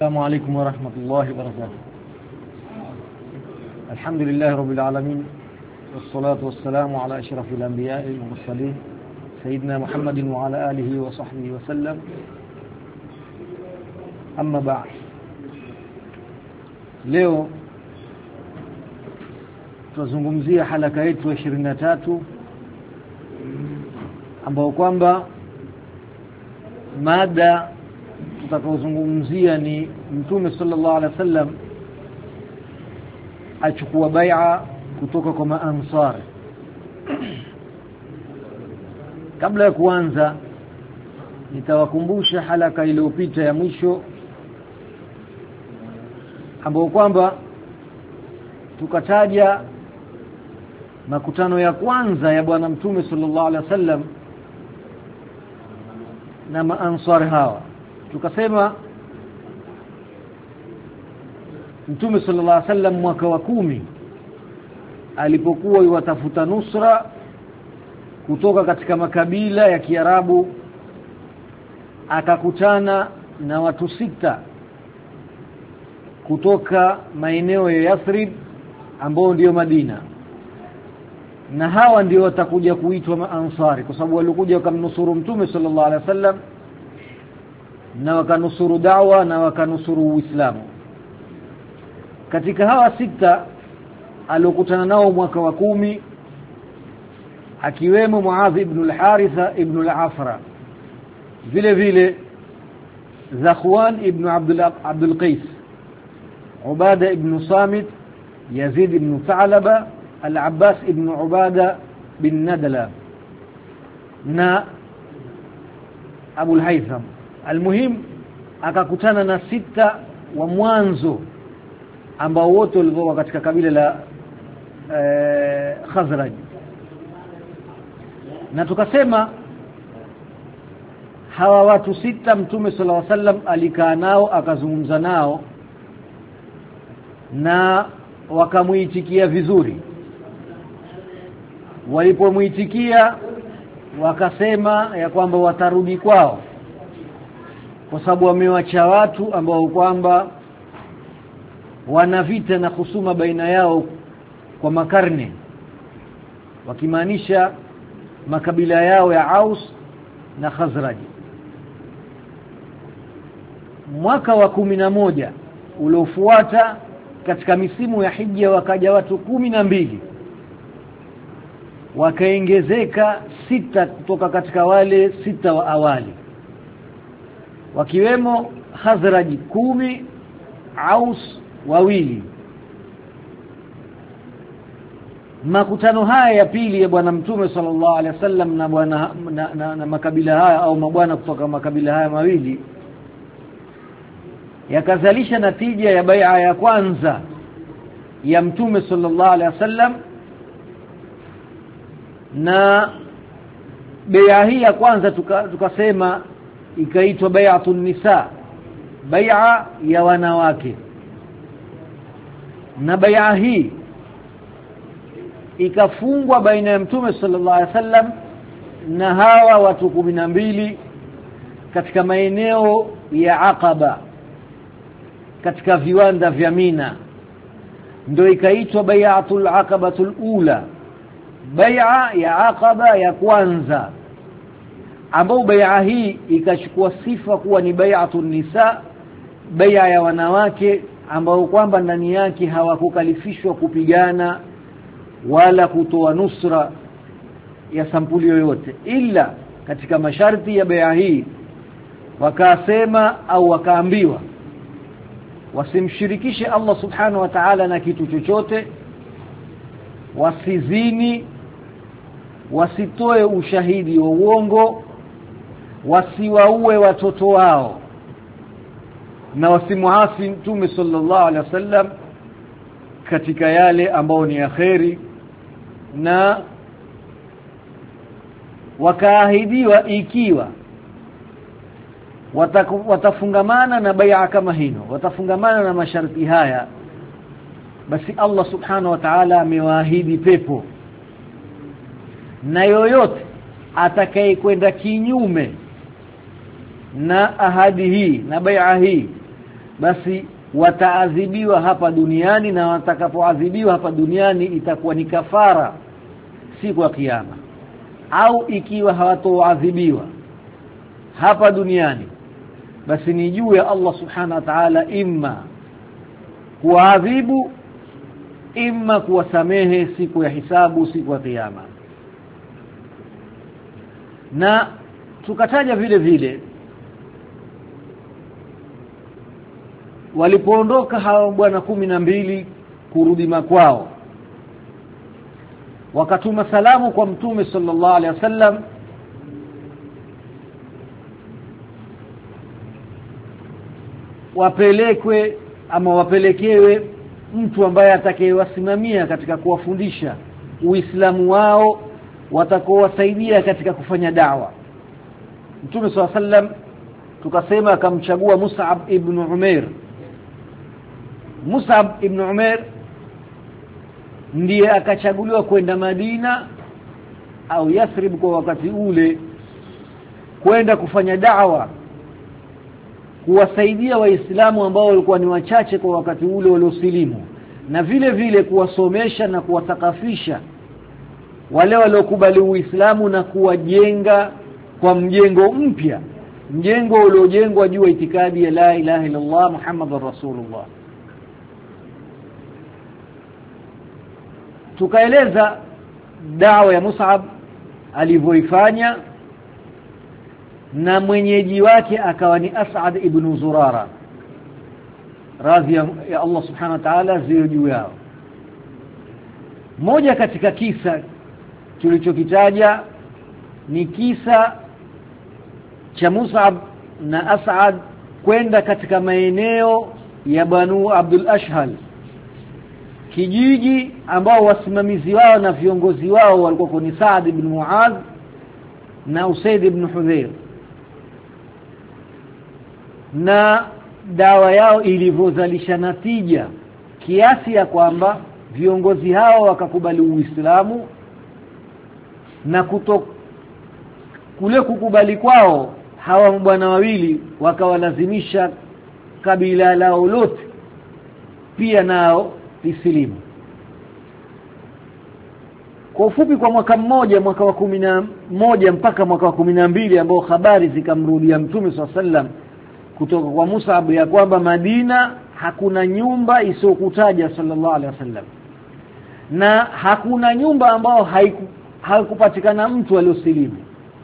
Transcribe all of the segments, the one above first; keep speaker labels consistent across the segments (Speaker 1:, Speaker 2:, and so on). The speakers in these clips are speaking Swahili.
Speaker 1: السلام عليكم ورحمة الله وبركاته. الحمد لله رب العالمين، والصلاة والسلام على أشرف الأنبياء والمرسلين سيدنا محمد وعلى آله وصحبه وسلم. أما بعد، leo tuzungumzia halaka yetu ya 23 ambao kwamba mada tutakayozungumzia ni Mtume sallallahu alaihi wasallam achukua bai'a kutoka kwa maansar. Kabla ya kuanza, nitawakumbusha halaka iliyopita ya mwisho ambao kwamba tukataja makutano ya kwanza ya bwana Mtume sallallahu alaihi wasallam na maansar hawa. Tukasema Mtume sallallahu alaihi wasallam mwaka wa 10 alipokuwa yuwatafuta nusra kutoka katika makabila ya Kiarabu, akakutana na watu 6 kutoka maeneo ya Yathrib ambao ndio Madina, na hawa ndio watakuja kuitwa maansari kwa sababu walikuja wakamnusuru Mtume sallallahu alaihi wasallam na wakanusuru da'wa na wakanusuru Uislamu. Katika hawa 6 aliokutana nao mwaka wa 10 akiwemo Muadh ibn al-Haritha ibn al-Afra, vile vile Zakhwan ibn Abdul Qais, Ubada ibn Samit, Yazid ibn Tha'laba, Al-Abbas ibn Ubada bin Nadla na Abu al-Haytham. Almuhim, akakutana na 6 wa mwanzo ambao wote walikuwa katika kabila la Khazraj. Na tukasema hawa watu 6 Mtume sallallahu alaihi wasallam alikaa nao, akazungumza nao na wakamuitikia vizuri. Walipomuitikia wakasema ya kwamba watarudi kwao kwa sababu wamewacha watu ambao kwamba wana vita na husuma baina yao kwa makarne, wakimaanisha makabila yao ya Aus na Khazraj. Mwaka wa 11 uliofuata katika misimu ya hija wakaja watu 12, wakaongezeka 6 kutoka katika wale 6 wa awali, wakiwemo Khazraj 10, Aus 2. Makutano haya ya pili ya bwana Mtume sallallahu alaihi wasallam na bwana na makabila haya au mabwana kutoka makabila haya mawili yakazalisha natija ya bai'a ya kwanza ya Mtume sallallahu alaihi wasallam. Na bai'a hii ya kwanza tukasema ikaitwa bai'atun nisa, bai'a ya wanawake. Na bai'a hii ikafungwa baina ya Mtume sallallahu alaihi wasallam na hawa watu 12 katika maeneo ya Aqaba, katika viwanda vya Mina. Ndio ikaitwa bai'atul aqabatul ula, bai'a ya Aqaba ya kwanza, ambao bai'a hii ikachukua sifa kuwa ni bai'atun nisa, bai'a ya wanawake ambao kwamba ndani yake hawakukalifishwa kupigana wala kutoa nusra ya sampuli yoyote, ila katika masharti ya bai'a hii wakasema au wakaambiwa wasimshirikishe Allah subhanahu wa ta'ala na kitu chochote, wasizini, wasitoe ushahidi wa uongo, wasiwaue watoto wao, na wasimuasi Mtume sallallahu alaihi wasallam katika yale ambao ni yaheri. Na wakaahidiwa ikiwa watafungamana na bai'a kama hino, watafungamana na masharti haya, basi Allah subhanahu wa ta'ala amewaahidi pepo. Na yoyote atakayekwenda kinyume na ahadi hii na bai'a hii basi wataadhibiwa hapa duniani, na watakapoadhibiwa hapa duniani itakuwa ni kafara siku ya kiyama. Au ikiwa hawatoadhibiwa hapa duniani, basi ni juu ya Allah subhanahu wa ta'ala imma kuadhibu, imma kuwasamehe siku ya hisabu, siku ya kiyama. Na tukataja vile vile walipoondoka hao bwana 12 kurudi makwao, wakatuma salamu kwa Mtume sallallahu alaihi wasallam wapelekwe ama wapelekewe mtu ambaye atakayewasimamia katika kuwafundisha Uislamu wao, watakaowasaidia katika kufanya da'wa. Mtume sallallahu alaihi wasallam tukasema akamchagua Mus'ab ibn Umair. Mus'ab ibn Umair ndiye akachaguliwa kwenda Madina au Yathrib kwa wakati ule, kwenda kufanya da'wa, kuwasaidia Waislamu ambao walikuwa ni wachache kwa wakati ule waliosilimu, na vile vile kuwasomesha na kuwathaqafisha wale waliokubali Uislamu na kuwajenga kwa mjengo mpya, mjengo uliojengwa juu ya itikadi ya la ilaha illa Allah Muhammadur Rasulullah. Tukaeleza da'wa ya Mus'ab alivyoifanya, na mwenyeji wake akawa ni As'ad ibn Zurara, radhi ya Allah subhanahu wa ta'ala ziwe juu yao. Moja katika kisa tulichokitaja ni kisa cha Mus'ab na As'ad kwenda katika maeneo ya Banu Abdul Ashhal, kijiji ambao wasimamizi wao na viongozi wao walikuwa ni Saad ibn Muadh na Usaid ibn Hudhair, na dawa yao ilivyozalisha natija kiasi ya kwamba viongozi hao wakakubali Uislamu, na kule kukubali kwao hawa bwana wawili wakawalazimisha kabila lao lote pia nao lisilimu. Kwa ufupi, kwa mwaka mmoja, mwaka wa 11 mpaka mwaka wa 12, ambao habari zikamrudia Mtume SAW kutoka kwa Mus'ab ya kwamba Madina hakuna nyumba isiyokutaja sallallahu alaihi wasallam, na hakuna nyumba ambao haikupatikana mtu aliyosilimu.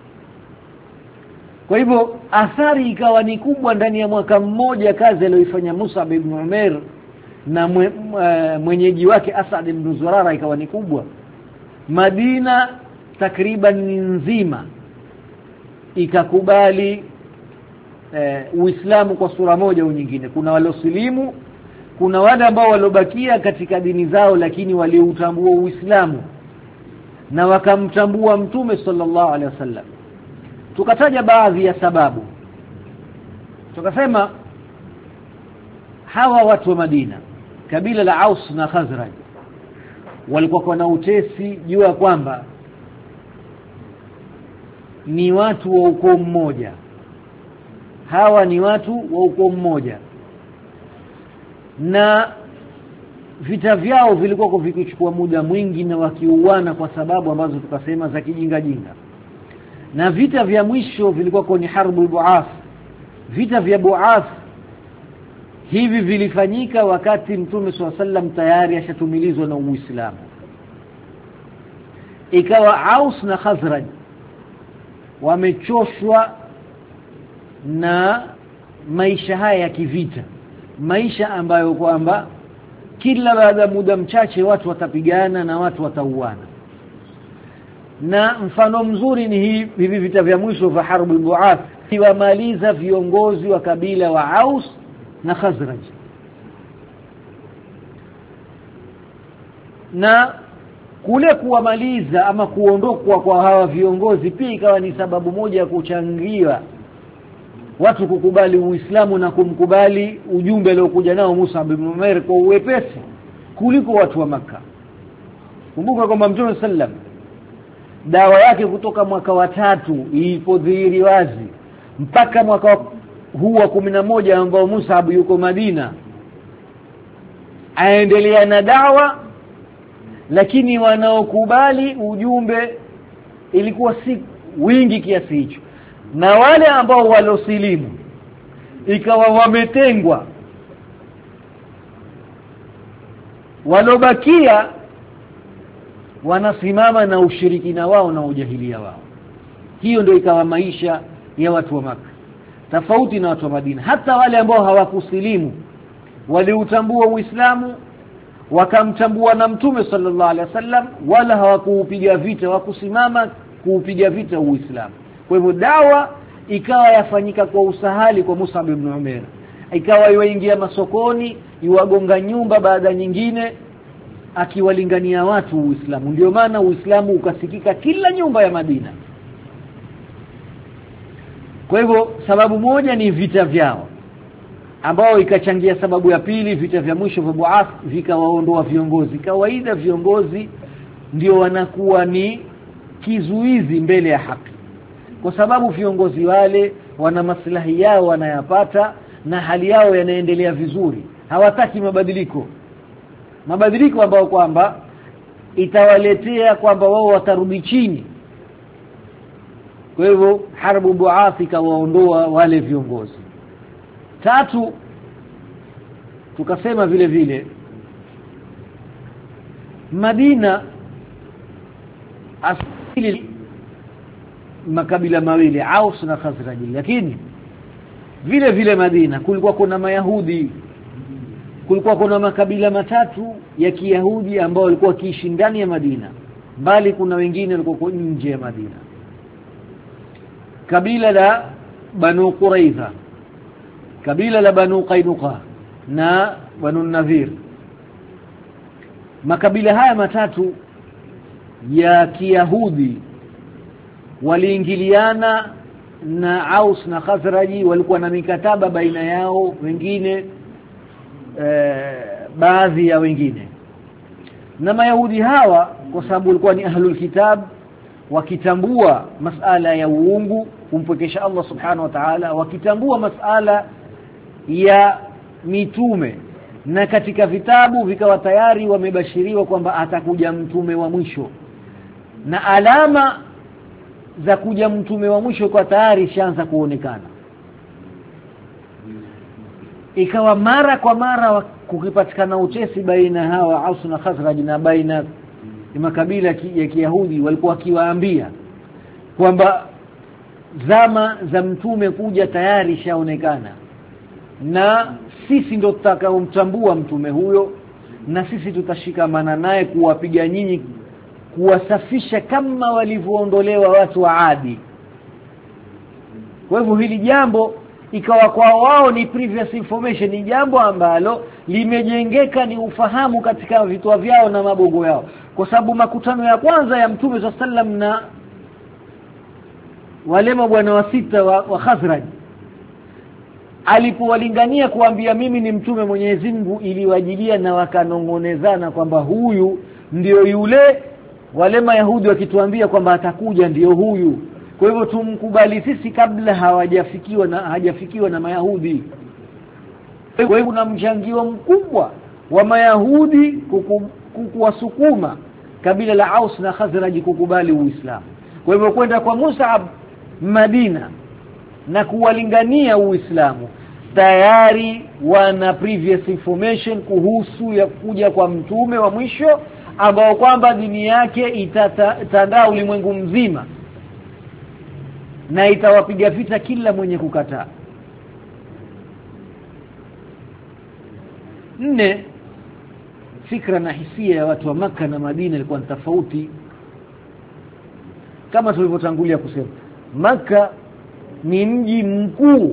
Speaker 1: Kwa hivyo athari ikawa ni kubwa ndani ya mwaka mmoja, kazi aliyoifanya Mus'ab ibn Umair na mwenyeji wake As'ad ibn Zurara ikawa ni kubwa. Madina takriban nzima ikakubali Uislamu kwa sura moja au nyingine. Kuna waliosilimu, kuna wale ambao walobakia katika dini zao lakini waliutambua Uislamu na wakamtambua Mtume sallallahu alaihi wasallam. Tukataja baadhi ya sababu. Tukasema hawa watu wa Madina, kabila la Aus na Khazraj, walikuwa na utesi juu ya kwamba ni watu wa ukoo mmoja. Hawa ni watu wa ukoo mmoja, na vita vyao vilikuwa vikichukua muda mwingi na wakiuana kwa sababu ambazo tukasema za kijinga jinga. Na vita vya mwisho vilikuwa ni Harbul Bu'ath. Vita vya Bu'ath hivi vilifanyika wakati Mtume SAW tayari ashatumilizwa na Uislamu. Ikawa Aus na Khazraj wamechoshwa na maisha haya ya kivita, maisha ambayo kwamba kila baada ya muda mchache watu watapigana na watu watauana. Na mfano mzuri ni hivi vita vya mwisho vya Harbul Bu'ath, iwamaliza viongozi wa kabila wa Aus na Khazraj. Na kule kuwamaliza ama kuondokwa kwa hawa viongozi pia ikawa ni sababu moja ya kuchangia watu kukubali Uislamu na kumkubali ujumbe aliokuja nao Musa ibn Umair kwa uwepesi kuliko watu wa Makka. Kumbuka kwamba Mtume sallam dawa yake kutoka mwaka wa 3 ilipodhihiri wazi mpaka mwaka huwa 11 ambao Mus'ab yuko Madina aendelea na da'wa, lakini wanaokubali ujumbe ilikuwa si wingi kiasi hicho, na wale ambao walosilimu ikawa wametengwa, walobakia wanasimama na ushirikina wao na ujahilia wao. Hiyo ndio ikawa maisha ya watu wa Makka, tofauti na watu wa Madina. Hata wale ambao hawakusilimu waliutambua Uislamu, wakamtambua na Mtume sallallahu alaihi wasallam, wala hawakuupiga vita, wakusimama kuupiga vita Uislamu. Kwa hivyo dawa ikawa yafanyika kwa usahali kwa Mus'ab ibn Umair, ikawa yuingia masokoni, yuwagonga nyumba baada nyingine akiwalingania watu Uislamu. Ndio maana Uislamu ukasikika kila nyumba ya Madina. Kwa hivyo sababu moja ni vita vyao, ambao ikachangia sababu ya pili, vita vya mwisho vya Bu'ath vikawaondoa viongozi. Kawaida viongozi ndio wanakuwa ni kizuizi mbele ya haki, kwa sababu viongozi wale wana maslahi yao wanayapata na hali yao yanaendelea vizuri, hawataki mabadiliko ambao kwamba itawaletea kwamba wao watarudi chini. Kwa hivyo harbu Bu'ath ikawaondoa wale viongozi. Tatu, tukasema vile vile Madina asili makabila mawili, Aus na Khazraj, lakini vile vile Madina kulikuwa kuna Mayahudi, kulikuwa kuna makabila matatu ya Kiyahudi ambao walikuwa kiishi ndani ya Madina, bali kuna wengine walikuwa nje ya Madina. Kabila la Banu Quraidha, kabila la Banu Qainuqa na Banu Nadhir. Makabila haya matatu ya Kiyahudi waliingiliana na Aus na Khazraji, walikuwa na mikataba baina yao, wengine baadhi ya wengine. Na Mayahudi hawa kwa sababu walikuwa ni ahlul kitab, wakitambua masala ya uungu, kumpwekesha Allah subhanahu wa ta'ala, wakitambua masala ya mitume, na katika vitabu vikawa tayari wamebashiriwa kwamba atakuja mtume wa mwisho, na alama za kuja mtume wa mwisho kwa tayari shaanza kuonekana. Ikawa mara kwa mara kukipatikana uchesi baina hawa Aus na Khazraj na baina makabila ya Kiyahudi, walikuwa wakiwaambia kwamba zama za mtume kuja tayari shaonekana, na sisi ndio tutakaomtambua mtume huyo, na sisi tutashikamana naye kuwapiga nyinyi, kuwasafisha kama walivyoondolewa watu wa Adi. Kwa hivyo hili jambo ikawa kwa wao ni previous information, ni jambo ambalo limejengeka, ni ufahamu katika vitu vyao na mabogo yao, kwa sababu makutano ya kwanza ya Mtume sallam na wale mabwana wa sita wa Khazraj, alipowalingania kuambia mimi ni mtume Mwenyezi Mungu, iliwajilia na wakanongonezana kwamba huyu ndio yule, wale Mayahudi wakituambia kwamba atakuja ndio huyu, kwa hivyo tumkubali sisi kabla hajafikiwa na Mayahudi. Kwa hivyo kuna mchangio mkubwa wa Mayahudi kuwasukuma kabila la Aus na Khazraj kukubali Uislamu. Kwa hivyo kwenda kwa Mus'ab Madina na kuwalingania Uislamu, tayari wana previous information kuhusu ya kuja kwa mtume wa mwisho, ambao kwamba dini yake itatandaa ulimwengu mzima na itawapiga vita kila mwenye kukataa. 4, fikra na hisia ya watu wa Makka na Madina ilikuwa tofauti. Kama tulivyotangulia kusema, Makka ni mji mkuu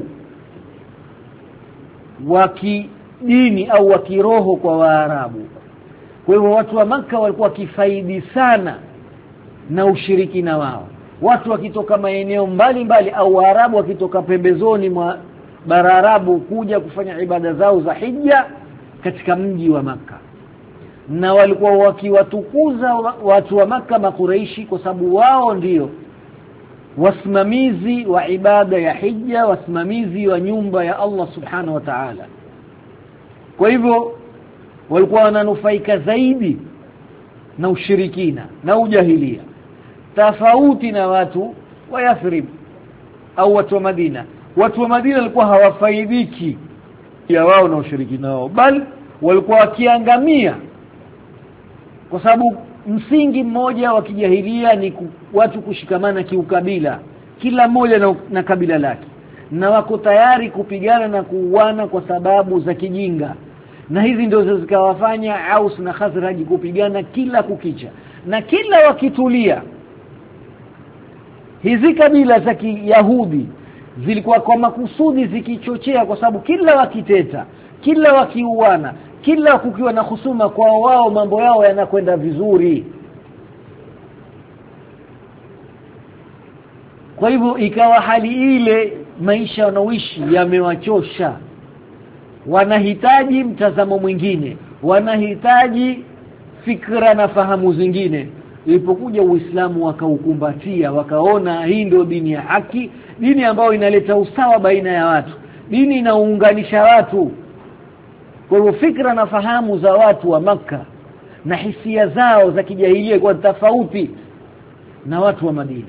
Speaker 1: wa kidini au wa kiroho kwa Waarabu. Kwa hivyo watu wa Makka walikuwa kifaidi sana na ushirikina wao. Watu wakitoka maeneo mbalimbali au Waarabu wakitoka pembezoni mwa bara Arabu kuja kufanya ibada zao za hija katika mji wa Makka, na walikuwa wakiwatukuza watu wa Makka Makuraishi, kwa sababu wao ndio wasimamizi wa ibada ya hija, wasimamizi wa nyumba ya Allah subhanahu wa ta'ala. Kwa hivyo walikuwa wananufaika zaidi na ushirikina na ujahilia, tofauti na watu wa Yathrib au watu wa Madina. Watu wa Madina walikuwa hawafaidiki ya wao na ushirikina wao, bali walikuwa wakiangamia, kwa sababu msingi mmoja wa kijahilia ni watu kushikamana kiukabila, kila mmoja na kabila lake, na wako tayari kupigana na kuuana kwa sababu za kijinga. Na hizi ndio zikawafanya Aus na Khazraj kupigana kila kukicha, na kila wakitulia hizi kabila za Kiyahudi zilikuwa kwa makusudi zikichochea, kwa sababu kila wakiteta, kila wakiuana, kila kukiwa na husuma kwa wao, mambo yao yanakwenda vizuri. Kwa hivyo ikawa hali ile, maisha wanaoishi yamewachosha, wanahitaji mtazamo mwingine, wanahitaji fikra na fahamu zingine. Ilipokuja Uislamu wakaukumbatia, wakaona hii ndio dini ya haki, dini ambayo inaleta usawa baina ya watu, dini inaunganisha watu. Kwa hivyo fikra na fahamu za watu wa Makka na hisia zao za kijahilia kwa tofauti na watu wa Madina.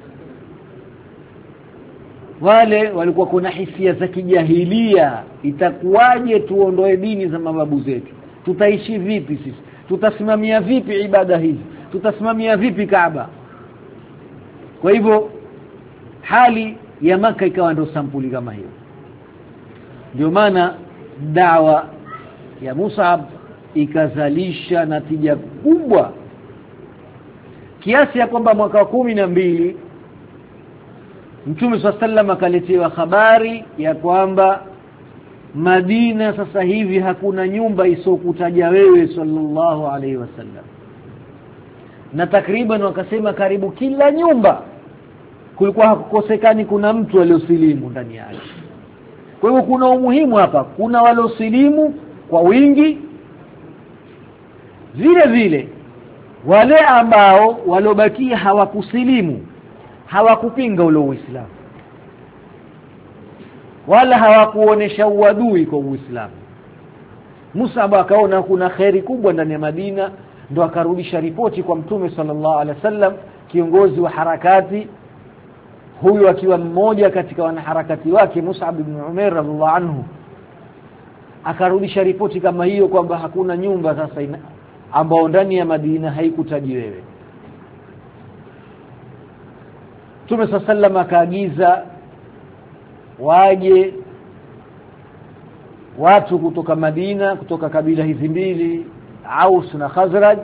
Speaker 1: Wale walikuwa kuna hisia za kijahilia, itakuwaje tuondoe dini za mababu zetu? Tutaishi vipi sisi? Tutasimamia vipi ibada hizi? Tutasimamia vipi Kaaba? Kwa hivyo hali ya Makka ikawa ndio sampuli kama hiyo. Ndio maana dawa ya Mus'ab ikazalisha natija kubwa, kiasi ya kwamba mwaka wa 12 Mtume SAW akaletewa habari ya kwamba Madina sasa hivi hakuna nyumba isokutaja wewe sallallahu alaihi wasallam. Na takriban wakasema karibu kila nyumba kulikuwa hakukosekani kuna mtu aliyosilimu ndani yake. Kwa hivyo kuna umuhimu hapa, kuna waliosilimu kwa wingi, vile vile wale ambao waliobakia hawakusilimu, hawakupinga ule Uislamu wala hawakuonesha uadui kwa Uislamu. Musa akaona kuna khairi kubwa ndani ya Madina, ndo akarudisha ripoti kwa Mtume sallallahu alaihi wasallam, kiongozi wa harakati huyu akiwa mmoja katika wanaharakati wake Mus'ab ibn Umair radhiallahu anhu. Akarudisha ripoti kama hiyo kwamba hakuna nyumba sasa ambao ndani ya Madina haikutaji wewe. Mtume sallallahu akaagiza waje watu kutoka Madina, kutoka kabila hizi mbili Aus na Khazraj,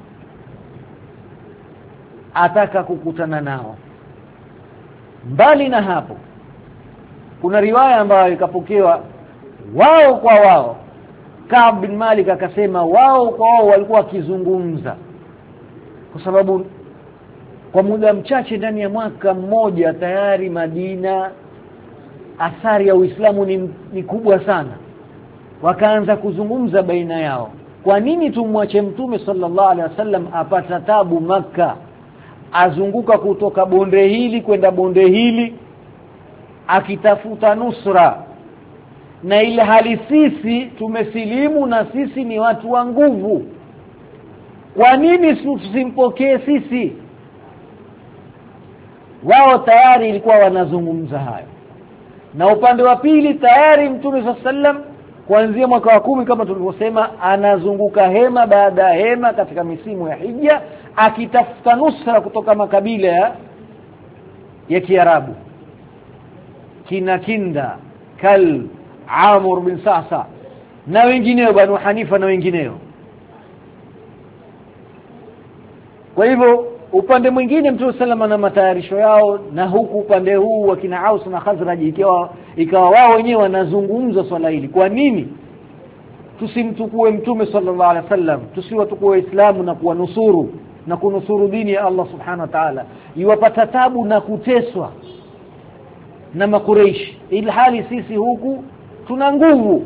Speaker 1: ataka kukutana nao. Mbali na hapo, kuna riwaya ambayo ikapokewa wao kwa wao, Ka'b bin Malik akasema wao kwa wao walikuwa wakizungumza, kwa sababu kwa muda mchache ndani ya mwaka mmoja tayari Madina athari ya Uislamu ni kubwa sana. Wakaanza kuzungumza baina yao, kwa nini tumwache Mtume sallallahu alaihi wasallam apata tabu Makka, azunguka kutoka bonde hili kwenda bonde hili akitafuta nusra, na ile hali sisi tumesilimu na sisi ni watu wa nguvu, kwa nini tusimpokee sisi? Wao tayari ilikuwa wanazungumza hayo. Na upande wa pili tayari Mtume sallam kuanzia mwaka wa 10 kama tulivyosema anazunguka hema baada ya hema katika misimu ya hija akitafuta nusra kutoka makabila ya Kiarabu, kina Kinda, Kal, Amr bin Sa'sa na wengineo, Banu Hanifa na wengineo. Kwa hivyo upande mwingine Mtume sallam na matayarisho yao, na huku upande huu wa kina Aus na Khazraj ikawa wao wenyewe wanazungumza swala hili, kwa nini tusimtukue Mtume sallallahu alaihi wasallam, tusiwatukue Waislamu na kuwanusuru na kunusuru dini ya Allah subhanahu wa ta'ala, iwapata tabu na kuteswa na Makureishi ilhali sisi huku tuna nguvu.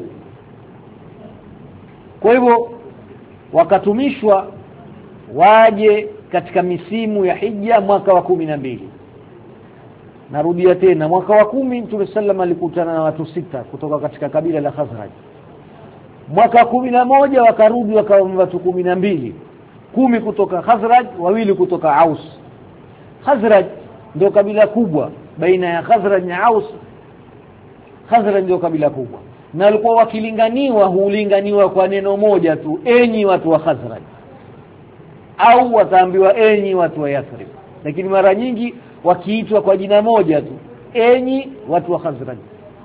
Speaker 1: Kwa hivyo wakatumishwa waje katika misimu ya hija mwaka wa 12. narudia tena, mwaka wa 10 Mtume sallam alikutana na watu 6 kutoka katika kabila la Khazraj. Mwaka 11 wakarudi wakawa watu 12, 10 kutoka Khazraj, 2 kutoka Aus. Khazraj ndio kabila kubwa baina ya Khazraj na Aus. Khazraj ndio kabila kubwa, na walikuwa wakilinganiwa, hulinganiwa kwa neno moja tu, enyi watu wa Khazraj, au wataambiwa enyi watu wa Yathrib, lakini mara nyingi wakiitwa kwa jina moja tu, enyi watu wa Khazraj.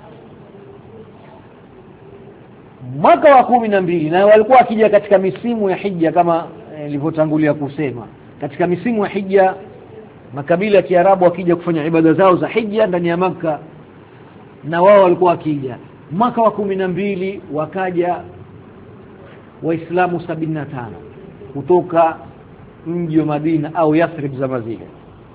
Speaker 1: Mwaka wa 12, na walikuwa wakija katika misimu ya hija kama nilivyotangulia kusema. Katika misimu ya hija makabila ya Kiarabu wakija kufanya ibada zao za hija ndani ya Makka, na wao walikuwa wakija. Mwaka wa 12 wakaja Waislamu 75 kutoka mji wa Madina au Yathrib zama zile,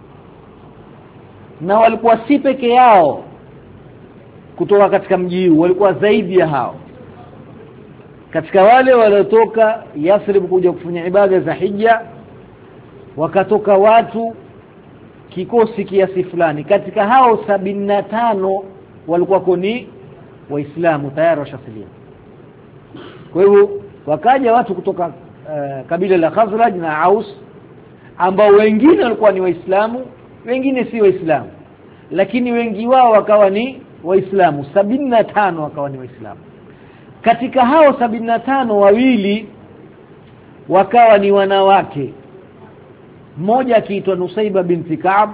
Speaker 1: na walikuwa si peke yao kutoka katika mji huu, walikuwa zaidi ya hao. Katika wale waliotoka Yathrib kuja kufanya ibada za hija, wakatoka watu kikosi kiasi fulani. Katika hao 75 walikuwa ni Waislamu tayari washasilimu. Kwa hivyo wakaja watu kutoka kabila la Khazraj na Aus, ambao wengine walikuwa ni Waislamu, wengine si Waislamu, lakini wengi wao wakawa ni Waislamu. 75 wakawa ni Waislamu. Katika hao 75, 2 wakawa ni wanawake, mmoja akiitwa Nusayba binti Ka'b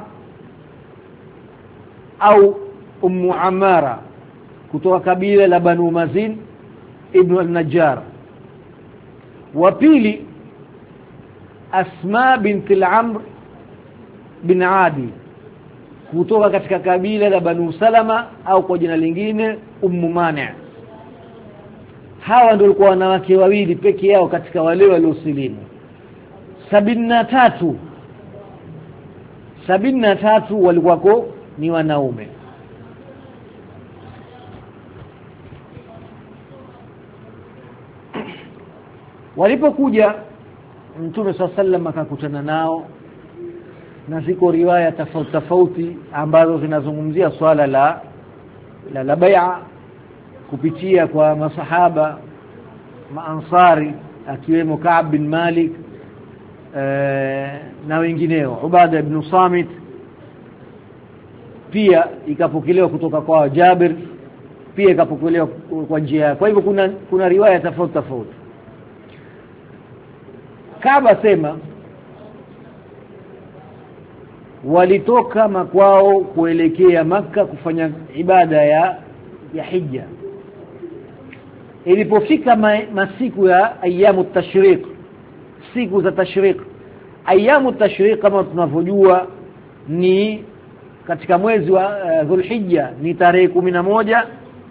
Speaker 1: au Ummu Amara kutoka kabila la Banu Mazin ibn al-Najjar, wa pili Asma binti al-Amr bin Adi kutoka katika kabila la Banu Salama au kwa jina lingine Ummu Mani'. Hawa ndio walikuwa wanawake 2 peke yao katika wale waliosilimu. 73 walikuwa ni wanaume. Walipokuja Mtume sallam akakutana nao, na ziko riwaya tofauti ambazo zinazungumzia swala la bai'a kupitia kwa masahaba maansari, akiwemo Ka'b bin Malik na wengineo, Ubada ibn Samit, pia ikapokelewa kutoka kwa Jabir, pia ikapokelewa kwa njia. Kwa hivyo kuna riwaya tofauti. Kaaba sema walitoka makwao kuelekea Makka kufanya ibada ya hija. Ilipofika masiku ya ayamu tashriq, siku za tashriq. Ayamu tashriq kama tunavyojua ni katika mwezi wa Dhulhijja, ni tarehe 11,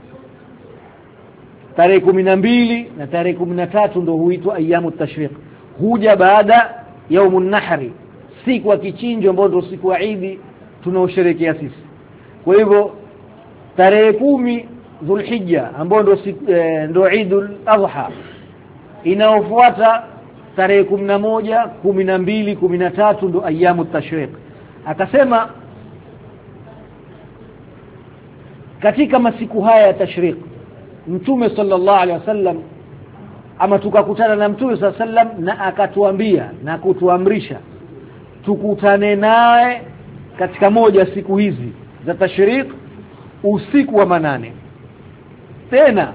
Speaker 1: tarehe 12 na tarehe 13 ndio huitwa ayamu tashriq. Huja baada yaumun nahri, siku ya kichinjo ambayo ndio siku ya Eid tunaosherehekea sisi. Kwa hivyo tarehe 10 Dhulhijja ambayo ndio Eidul Adha, inaofuata tarehe 11, 12, 13 ndio ayamu tashriq. Akasema katika masiku haya ya tashriq Mtume sallallahu alaihi wasallam, ama tukakutana na Mtume sallallahu alaihi wasallam na akatuambia na kutuamrisha tukutane naye katika moja siku hizi za tashriq usiku wa 8. Tena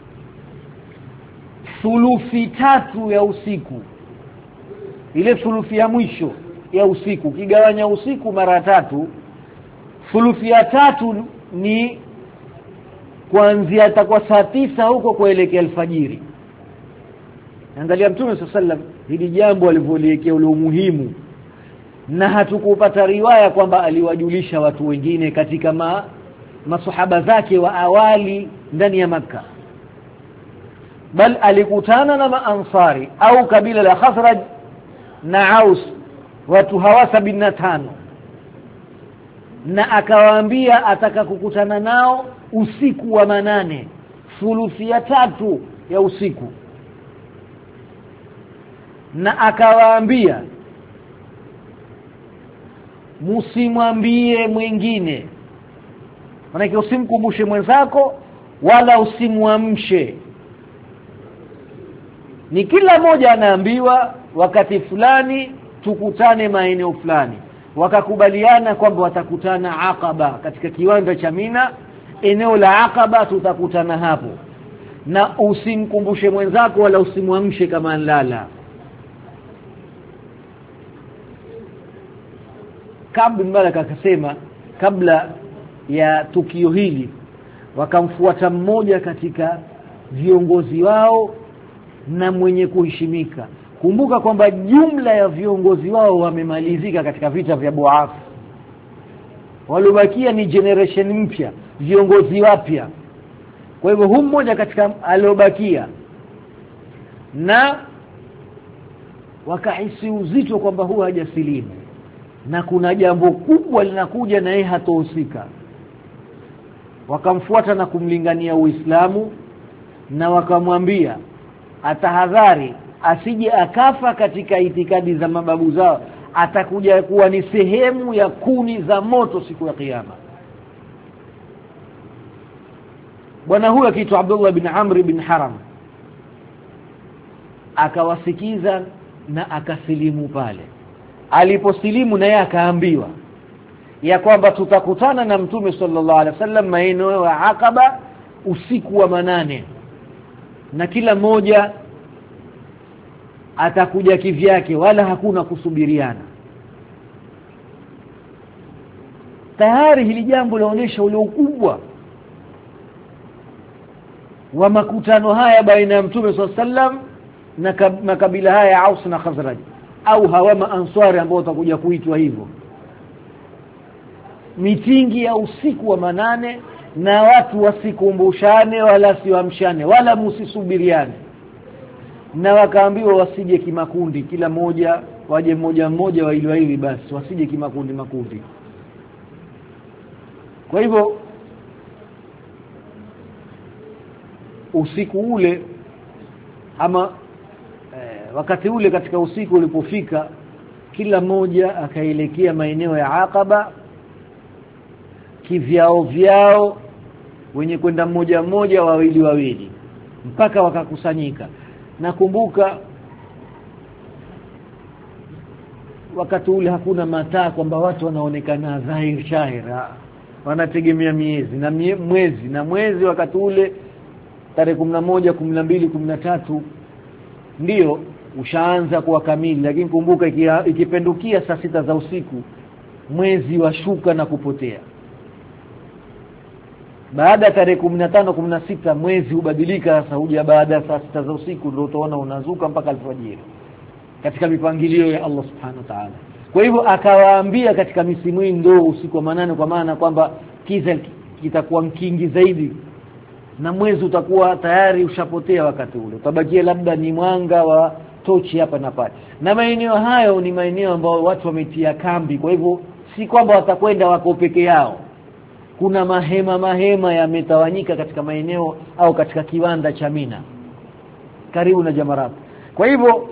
Speaker 1: thuluthi 3 ya usiku, ile thuluthi ya mwisho ya usiku, kigawanya usiku mara 3, thuluthi ya 3 ni kuanzia atakuwa saa 9 huko kuelekea alfajiri. Angalia Mtume sallam hili jambo alivyoliwekea ule umuhimu, na hatukupata riwaya kwamba aliwajulisha watu wengine katika masahaba zake wa awali ndani ya Makka, bal alikutana na maansari au kabila la Khazraj na Aus, watu hawa 75, na akawaambia ataka kukutana nao usiku wa 8, thuluthi ya 3 ya usiku, na akawaambia msimwambie mwingine. Maana usimkumbushe mwenzako wala usimwamshe. Ni kila mmoja anaambiwa wakati fulani tukutane maeneo fulani. Wakakubaliana kwamba watakutana Aqaba katika kiwanja cha Mina, eneo la Aqaba tutakutana hapo. Na usimkumbushe mwenzako wala usimwamshe kama nlala. Ka'b bin Malik akasema kabla ya tukio hili wakamfuata mmoja katika viongozi wao na mwenye kuheshimika. Kumbuka kwamba jumla ya viongozi wao wamemalizika katika vita vya Bu'ath. Walobakia ni generation mpya, viongozi wapya. Kwa hivyo huyu mmoja katika aliobakia, na wakahisi uzito kwamba huyu hajasilimu na kuna jambo kubwa linakuja na yeye hatohusika. Wakamfuata na kumlingania Uislamu na wakamwambia atahadhari asije akafa katika itikadi za mababu zao, atakuja kuwa ni sehemu ya kuni za moto siku ya kiyama. Bwana huyu akiitwa Abdullah bin Amr bin Haram akawasikiza na akasilimu pale. Aliposilimu na yeye akaambiwa ya kwamba tutakutana na Mtume sallallahu alaihi wasallam maeneo ya Aqaba usiku wa manane, na kila mmoja atakuja kivyake wala hakuna kusubiriana. Tayari hili jambo laonesha ule ukubwa wa makutano haya baina ya Mtume sallallahu alaihi wasallam na makabila haya Aus na Khazraj, au hawa Ansari ambao watakuja kuitwa hivyo. Mitingi ya usiku wa manane, na watu wasikumbushane wala siwamshane wala msisubiriane. Na wakaambiwa wasije kimakundi, kila moja waje mmoja mmoja wa ili basi, wasije kimakundi. Kwa hivyo usiku ule ama wakati ule katika usiku ulipofika, kila mmoja akaelekea maeneo ya Aqaba kivyao, wenye kwenda mmoja mmoja, wawili mpaka wakakusanyika. Nakumbuka wakati ule hakuna mataa kwamba watu wanaonekana dhahir shahira, wanategemea miezi na mwezi, na mwezi wakati ule tarehe 11, 12, 13 ndio ushaanza kuwa kamili. Lakini kumbuka ikipendukia saa 6 za usiku mwezi washuka na kupotea. Baada ya tarehe 15, 16 mwezi hubadilika. Sasa huja baada ya saa 6 za usiku ndio utaona unazuka mpaka alfajiri katika mipangilio ya Allah subhanahu wa ta'ala. Kwa hivyo akawaambia katika misimu hii ndio usiku wa manane, kwa maana kwamba kiza kitakuwa kingi zaidi na mwezi utakuwa tayari ushapotea. Wakati ule utabakia labda ni mwanga wa tochi hapa na pale, na maeneo hayo ni maeneo ambayo watu wametia kambi. Kwa hivyo si kwamba watakwenda wako peke yao, kuna mahema yametawanyika katika maeneo au katika kiwanda cha Mina karibu na Jamarat. Kwa hivyo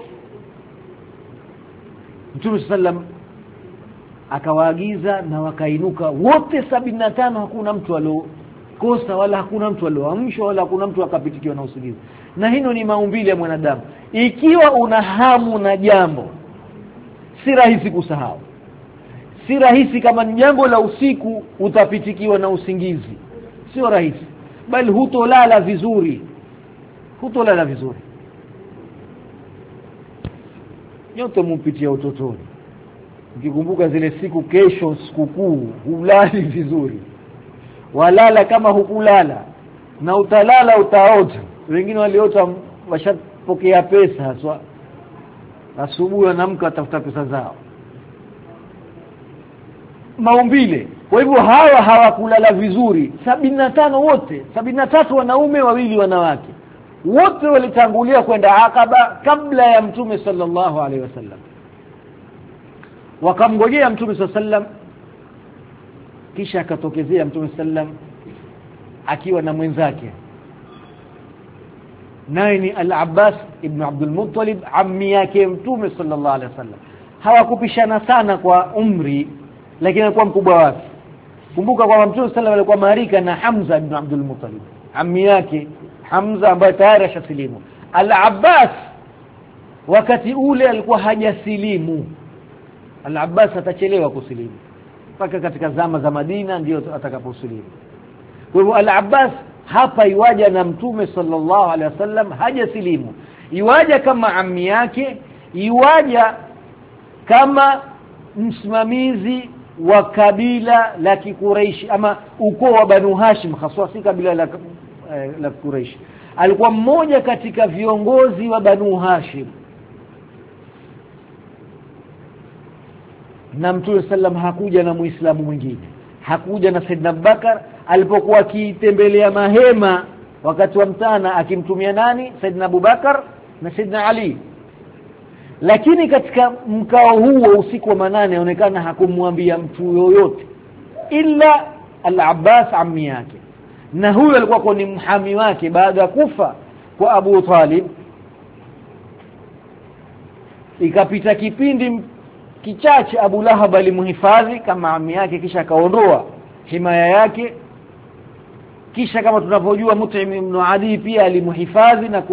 Speaker 1: Mtume sallam akawaagiza na wakainuka wote 75. Hakuna mtu aliokosa wala hakuna mtu alioamshwa wala hakuna mtu akapitikiwa na usingizi. Na hino ni maumbile ya mwanadamu. Ikiwa una hamu na jambo, si rahisi kusahau. Si rahisi kama ni jambo la usiku utapitikiwa na usingizi, sio rahisi, bali hutolala vizuri. Nyote mpitia utotoni, ukikumbuka zile siku kesho sikukuu, hulali vizuri, walala kama hukulala, na utalala utaota. Wengine waliota washapokea pesa, haswa asubuhi wanaamka watafuta pesa zao. Maumbile. Kwa hivyo hawa hawakulala vizuri 75 wote, 73 wanaume, 2 wanawake, wote walitangulia kwenda Aqaba kabla ya Mtume sallallahu alaihi wasallam. Wakamngojea Mtume sallam, kisha akatokezea Mtume sallam akiwa na mwenzake, naye ni Al-Abbas ibn Abdul Muttalib, ammi yake Mtume sallallahu alaihi wasallam. Hawakupishana sana kwa umri, lakini alikuwa mkubwa wake. Kumbuka kwamba Mtume sallallahu alikuwa marika na Hamza ibn Abdul Muttalib, ammi yake Hamza ambaye tayari ashasilimu. Al-Abbas wakati ule alikuwa hajasilimu. Al-Abbas atachelewa kusilimu mpaka katika zama za Madina ndio atakaposilimu. Kwa hivyo Al-Abbas hapa iwaja na Mtume sallallahu alaihi wasallam hajasilimu, iwaja kama ammi yake, iwaja kama msimamizi wa kabila la Quraysh ama ukoo wa Banu Hashim, haswa si kabila la Quraysh. Alikuwa mmoja katika viongozi wa Banu Hashim. Na Mtume sallam hakuja na Muislamu mwingine, hakuja na Saidna Abubakar. Alipokuwa akitembelea mahema wakati wa mtana akimtumia nani? Saidna Abubakar na Saidna Ali. Lakini katika mkao huo usiku wa manane inaonekana hakumwambia mtu yoyote ila Al-Abbas ammi yake, na huyo alikuwa ni mhami wake baada ya kufa kwa Abu Talib. Ikapita kipindi kichache, Abu Lahab alimhifadhi kama ammi yake, kisha akaondoa himaya yake. Kisha kama tunavyojua Mut'im ibn Adi pia alimhifadhi na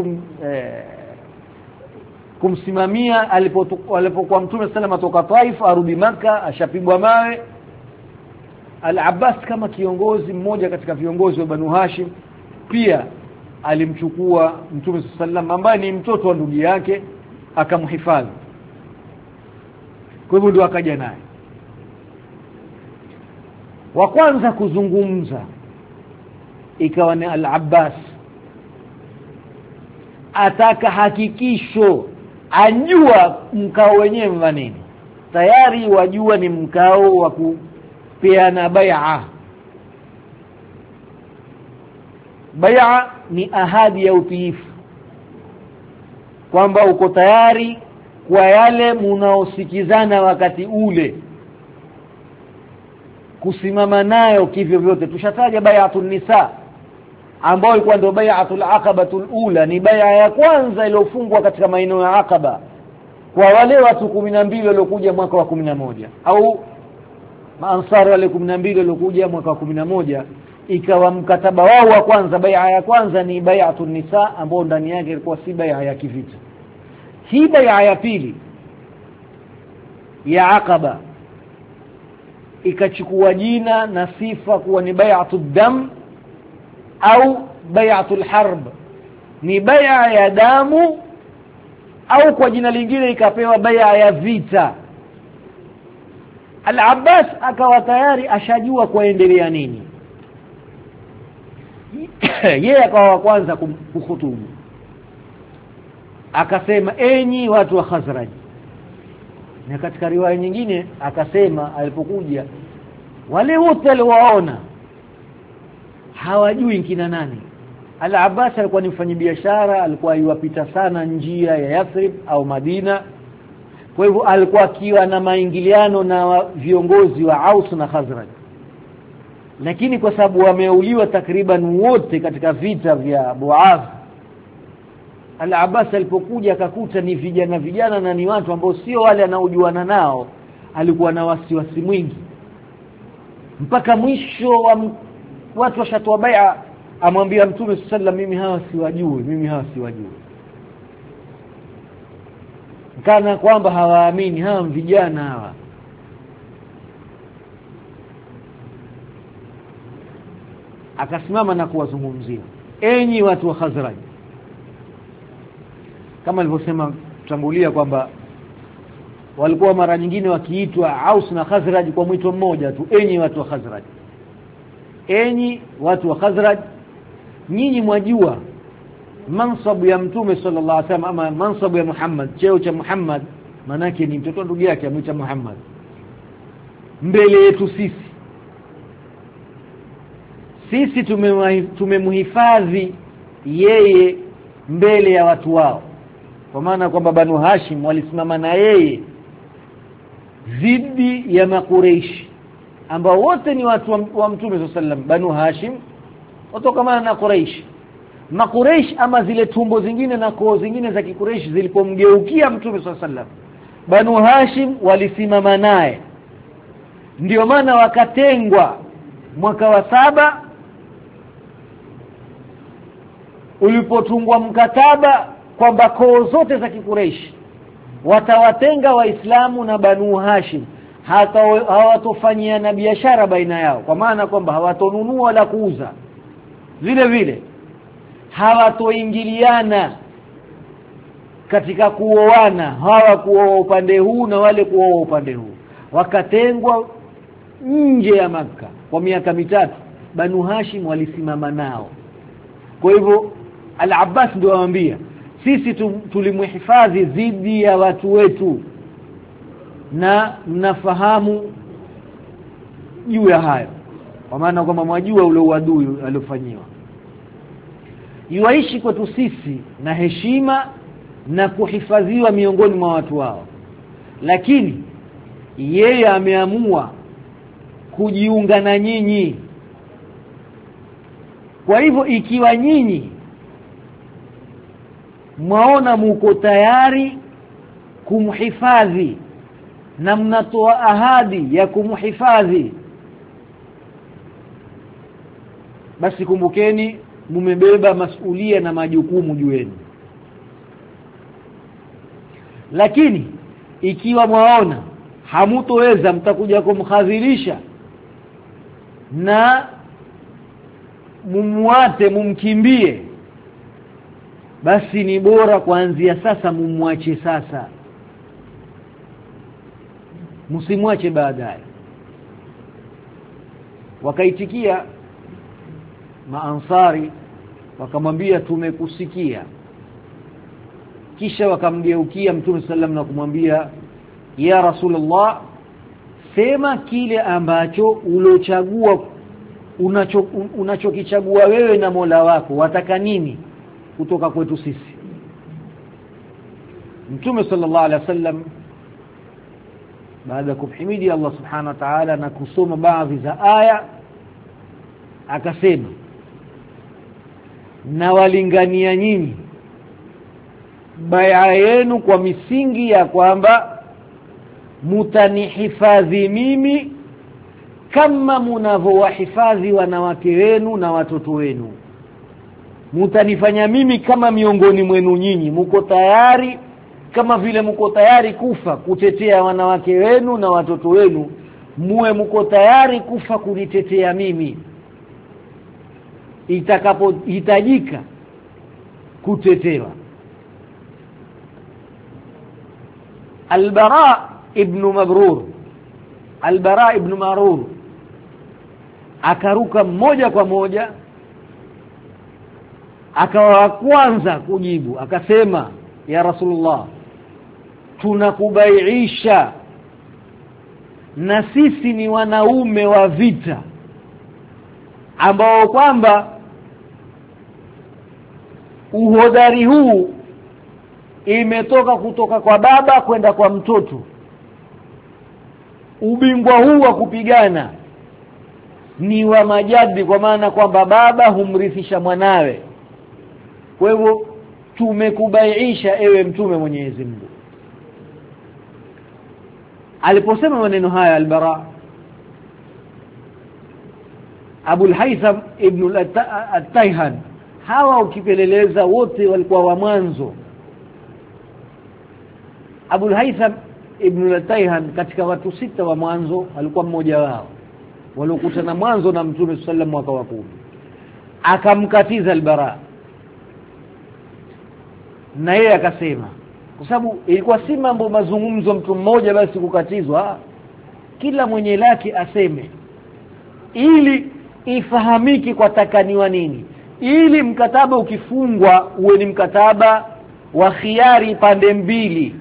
Speaker 1: kumsimamia alipokuwa Mtume sallallahu toka Taif arudi Maka, ashapigwa mawe. Al-Abbas kama kiongozi mmoja katika viongozi wa Banu Hashim pia alimchukua Mtume sallallahu ambaye ni mtoto wa ndugu yake akamhifadhi. Kwa hivyo ndio akaja naye. Wa kwanza kuzungumza ikawa ni Al-Abbas. Ataka hakikisho, ajua mkao wenyewe nini. Tayari wajua ni mkao wa kupeana bai'a. Bai'a ni ahadi ya utiifu, kwamba uko tayari kwa yale munaosikizana wakati ule kusimama nayo kivyo vyote. Tushataja bai'atun nisa ambayo ilikuwa ndio bai'atul aqabatul ula, ni bai'a ya kwanza iliyofungwa katika maeneo ya Aqaba kwa wale watu 12 waliokuja mwaka wa 11, au maansari wale 12 waliokuja mwaka wa 11. Ikawa mkataba wao wa kwanza, bai'a ya kwanza ni bai'atun nisa ambayo ndani yake ilikuwa si bai'a ya kivita. Hii bai'a ya pili ya Aqaba ikachukua jina na sifa kuwa ni bai'atud dam au bai'atul harb, ni bai'a ya damu, au kwa jina lingine ikapewa bai'a ya vita. Al-Abbas akawa tayari ashajua kuendelea nini. Yeye akawa wa kwanza kuhutubu, akasema enyi watu wa Khazraj. Na katika riwaya nyingine akasema alipokuja wale wote waliowaona hawajui kina nani. Al-Abbas alikuwa ni mfanyabiashara, alikuwa yuwapita sana njia ya Yathrib au Madina. Kwa hivyo alikuwa akiwa na maingiliano na viongozi wa Aus na Khazraj. Lakini kwa sababu wameuliwa takriban wote katika vita vya Bu'ath, Al-Abbas alipokuja akakuta ni vijana na ni watu ambao sio wale anaojuana nao, alikuwa na wasiwasi mwingi. Mpaka mwisho wa watu washatoa bai'a, amwambia Mtume sallallahu mimi hawa siwajui. Kana kwamba hawaamini hawa vijana hawa. Akasimama na kuwazungumzia, enyi watu wa Khazraj. Kama alivyosema tutangulia kwamba walikuwa mara nyingine wakiitwa Aus na Khazraj kwa mwito mmoja tu, enyi watu wa Khazraj. Enyi watu wa Khazraj, nyinyi mwajua mansabu ya Mtume sallallahu alaihi wasallam, ama mansabu ya Muhammad, cheo cha Muhammad, manake ni mtoto ndugu yake amwita Muhammad mbele yetu sisi tumemhifadhi yeye mbele ya watu wao, kwa maana kwamba Banu Hashim walisimama na yeye dhidi ya Makureishi ambao wote ni watu wa Mtume sallallahu alaihi wasallam. Banu Hashim watokamana na Quraish. Makureish ama zile tumbo zingine na koo zingine za Quraish zilipomgeukia Mtume sallallahu alaihi wasallam, Banu Hashim walisimama naye ndio maana wakatengwa mwaka wa 7 ulipotungwa mkataba kwamba koo zote za Kikureishi watawatenga Waislamu na Banu Hashim, hata hawatofanyia biashara baina yao, kwa maana kwamba hawatonunua wala kuuza, vile vile hawatoingiliana katika kuoana, hawa kuoa upande huu na wale kuoa upande huu. Wakatengwa nje ya Makka kwa miaka 3. Banu Hashim walisimama nao. Kwa hivyo Al-Abbas ndio anamwambia, sisi tulimhifadhi dhidi ya watu wetu, na mnafahamu juu ya hayo, kwa maana kwamba mwajua ule uadui aliofanyiwa. Yuaishi kwetu sisi na heshima na kuhifadhiwa miongoni mwa watu wao, lakini yeye ameamua kujiunga na nyinyi. Kwa hivyo ikiwa nyinyi mwaona mko tayari kumhifadhi na mnatoa ahadi ya kumhifadhi, basi kumbukeni mmebeba masuhulia na majukumu juu yenu. Lakini ikiwa mwaona hamutoweza, mtakuja kumkhadhirisha na mumwate, mumkimbie, basi ni bora kuanzia sasa mumwache sasa, msimwache baadaye. Wakaitikia Maansari wakamwambia, tumekusikia. Kisha wakamgeukia Mtume sallam na kumwambia, ya Rasulullah, sema kile ambacho ulochagua, unachokichagua wewe na Mola wako, wataka nini kutoka kwetu sisi? Mtume sallallahu alaihi wasallam baada ya kumhimidi Allah subhanahu wa ta'ala na kusoma baadhi za aya, akasema, na walingania nyinyi bai'a yenu kwa misingi ya kwamba mutanihifadhi mimi kama mnavowahifadhi wanawake wenu na watoto wenu. Mutanifanya mimi kama miongoni mwenu nyinyi, mko tayari kama vile mko tayari kufa kutetea wanawake wenu na watoto wenu, muwe mko tayari kufa kunitetea mimi itakapohitajika kutetewa. Al-Bara ibn Marur akaruka moja kwa moja, akawa kwanza kujibu, akasema, ya Rasulullah, tunakubaiisha, na sisi ni wanaume wa vita ambao kwamba uhodari huu imetoka kutoka kwa baba kwenda kwa mtoto. Ubingwa huu wa kupigana ni wa majadi, kwa maana kwamba baba humrithisha mwanawe. Kwa hivyo tumekubaiisha ewe Mtume Mwenyezi Mungu. Aliposema maneno haya Al-Bara, Abu al-Haytham ibn al-Tayhan, hawa ukipeleleza wote walikuwa wa mwanzo. Abu al-Haytham ibn al-Tayhan katika watu 6 wa mwanzo alikuwa mmoja wao waliokutana mwanzo na Mtume sallam mwaka wa 10. Akamkatiza Al-Bara, na yeye akasema, kwa sababu ilikuwa si mambo mazungumzo mtu mmoja basi kukatizwa, kila mwenye laki aseme, ili ifahamiki kwa takaniwa nini, ili mkataba ukifungwa uwe ni mkataba wa khiari pande mbili.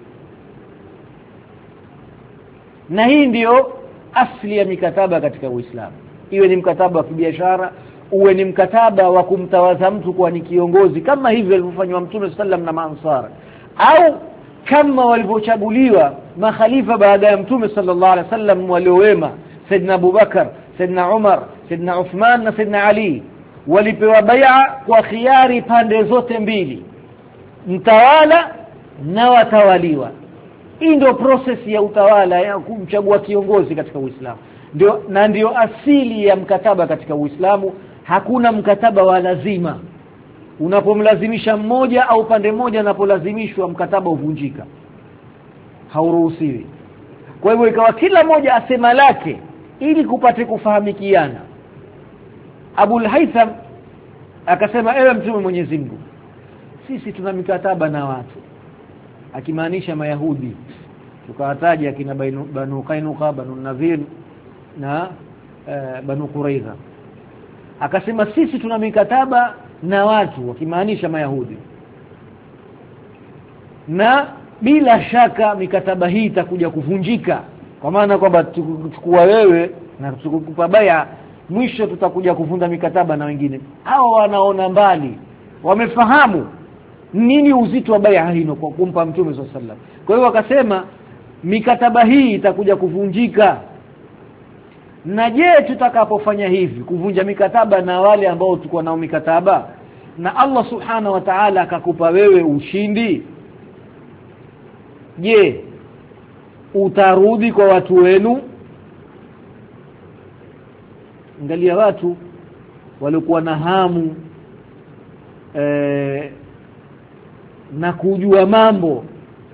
Speaker 1: Na hii ndio asili ya mikataba katika Uislamu. Iwe ni mkataba wa kibiashara, uwe ni mkataba wa kumtawaza mtu kwa ni kiongozi, kama hivyo alivyofanywa Mtume sallam na Maansar, au kama walivyochaguliwa makhalifa baada ya Mtume sallallahu alaihi wasallam waliowema, Saidina Abu Bakar, Saidina Umar, Saidina Uthman na Saidina Ali, walipewa bai'a kwa khiari pande zote mbili, mtawala na watawaliwa, Hii ndio process ya utawala ya kumchagua kiongozi katika Uislamu. Ndio asili ya mkataba katika Uislamu. Hakuna mkataba wa lazima. Unapomlazimisha mmoja au pande moja unapolazimishwa, mkataba uvunjika, hauruhusiwi. Kwa hivyo ikawa kila mmoja asema lake ili kupate kufahamikiana. Abul Haytham akasema, ewe mtume Mwenyezi Mungu, sisi tuna mikataba na watu, akimaanisha Mayahudi. Tukawataja kina Banu Qainuqa, Banu Nadhir na Banu Quraiza. Akasema sisi tuna mikataba na watu, akimaanisha Mayahudi, na bila shaka mikataba hii itakuja kuvunjika, kwa maana kwamba tukuchukua wewe na tukukupa baya, mwisho tutakuja kuvunja mikataba na wengine. Hao wanaona mbali, wamefahamu nini uzito wa baya hino kwa kumpa Mtume sallallahu alaihi wasallam. Kwa hiyo wakasema mikataba hii itakuja kuvunjika. Na je, tutakapofanya hivi, kuvunja mikataba na wale ambao tulikuwa nao mikataba, na Allah subhanahu wa ta'ala akakupa wewe ushindi, je, utarudi kwa watu wenu? Angalia watu walikuwa na hamu na kujua mambo.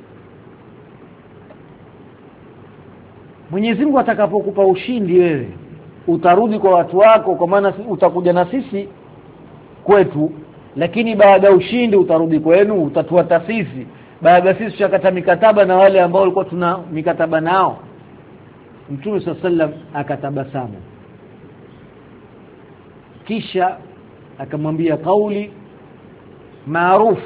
Speaker 1: Mwenyezi Mungu atakapokupa ushindi wewe, utarudi kwa watu wako, kwa maana utakuja na sisi kwetu, lakini baada ya ushindi utarudi kwenu, utatuata sisi. Baada sisi tushakata mikataba na wale ambao walikuwa tuna mikataba nao. Mtume sallallahu alaihi wasallam akatabasamu, kisha akamwambia kauli maarufu,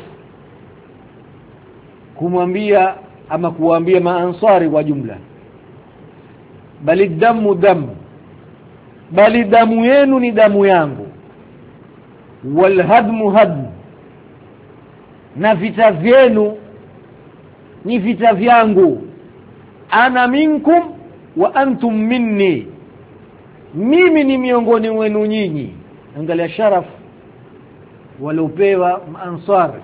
Speaker 1: kumwambia ama kuambia maansari kwa jumla, bali damu damu, bali damu yenu ni damu yangu, wal hadmu hadmu, na vita vyenu ni vita vyangu, ana minkum wa antum minni, mimi ni miongoni mwenu nyinyi. Angalia sharaf waliopewa maansari,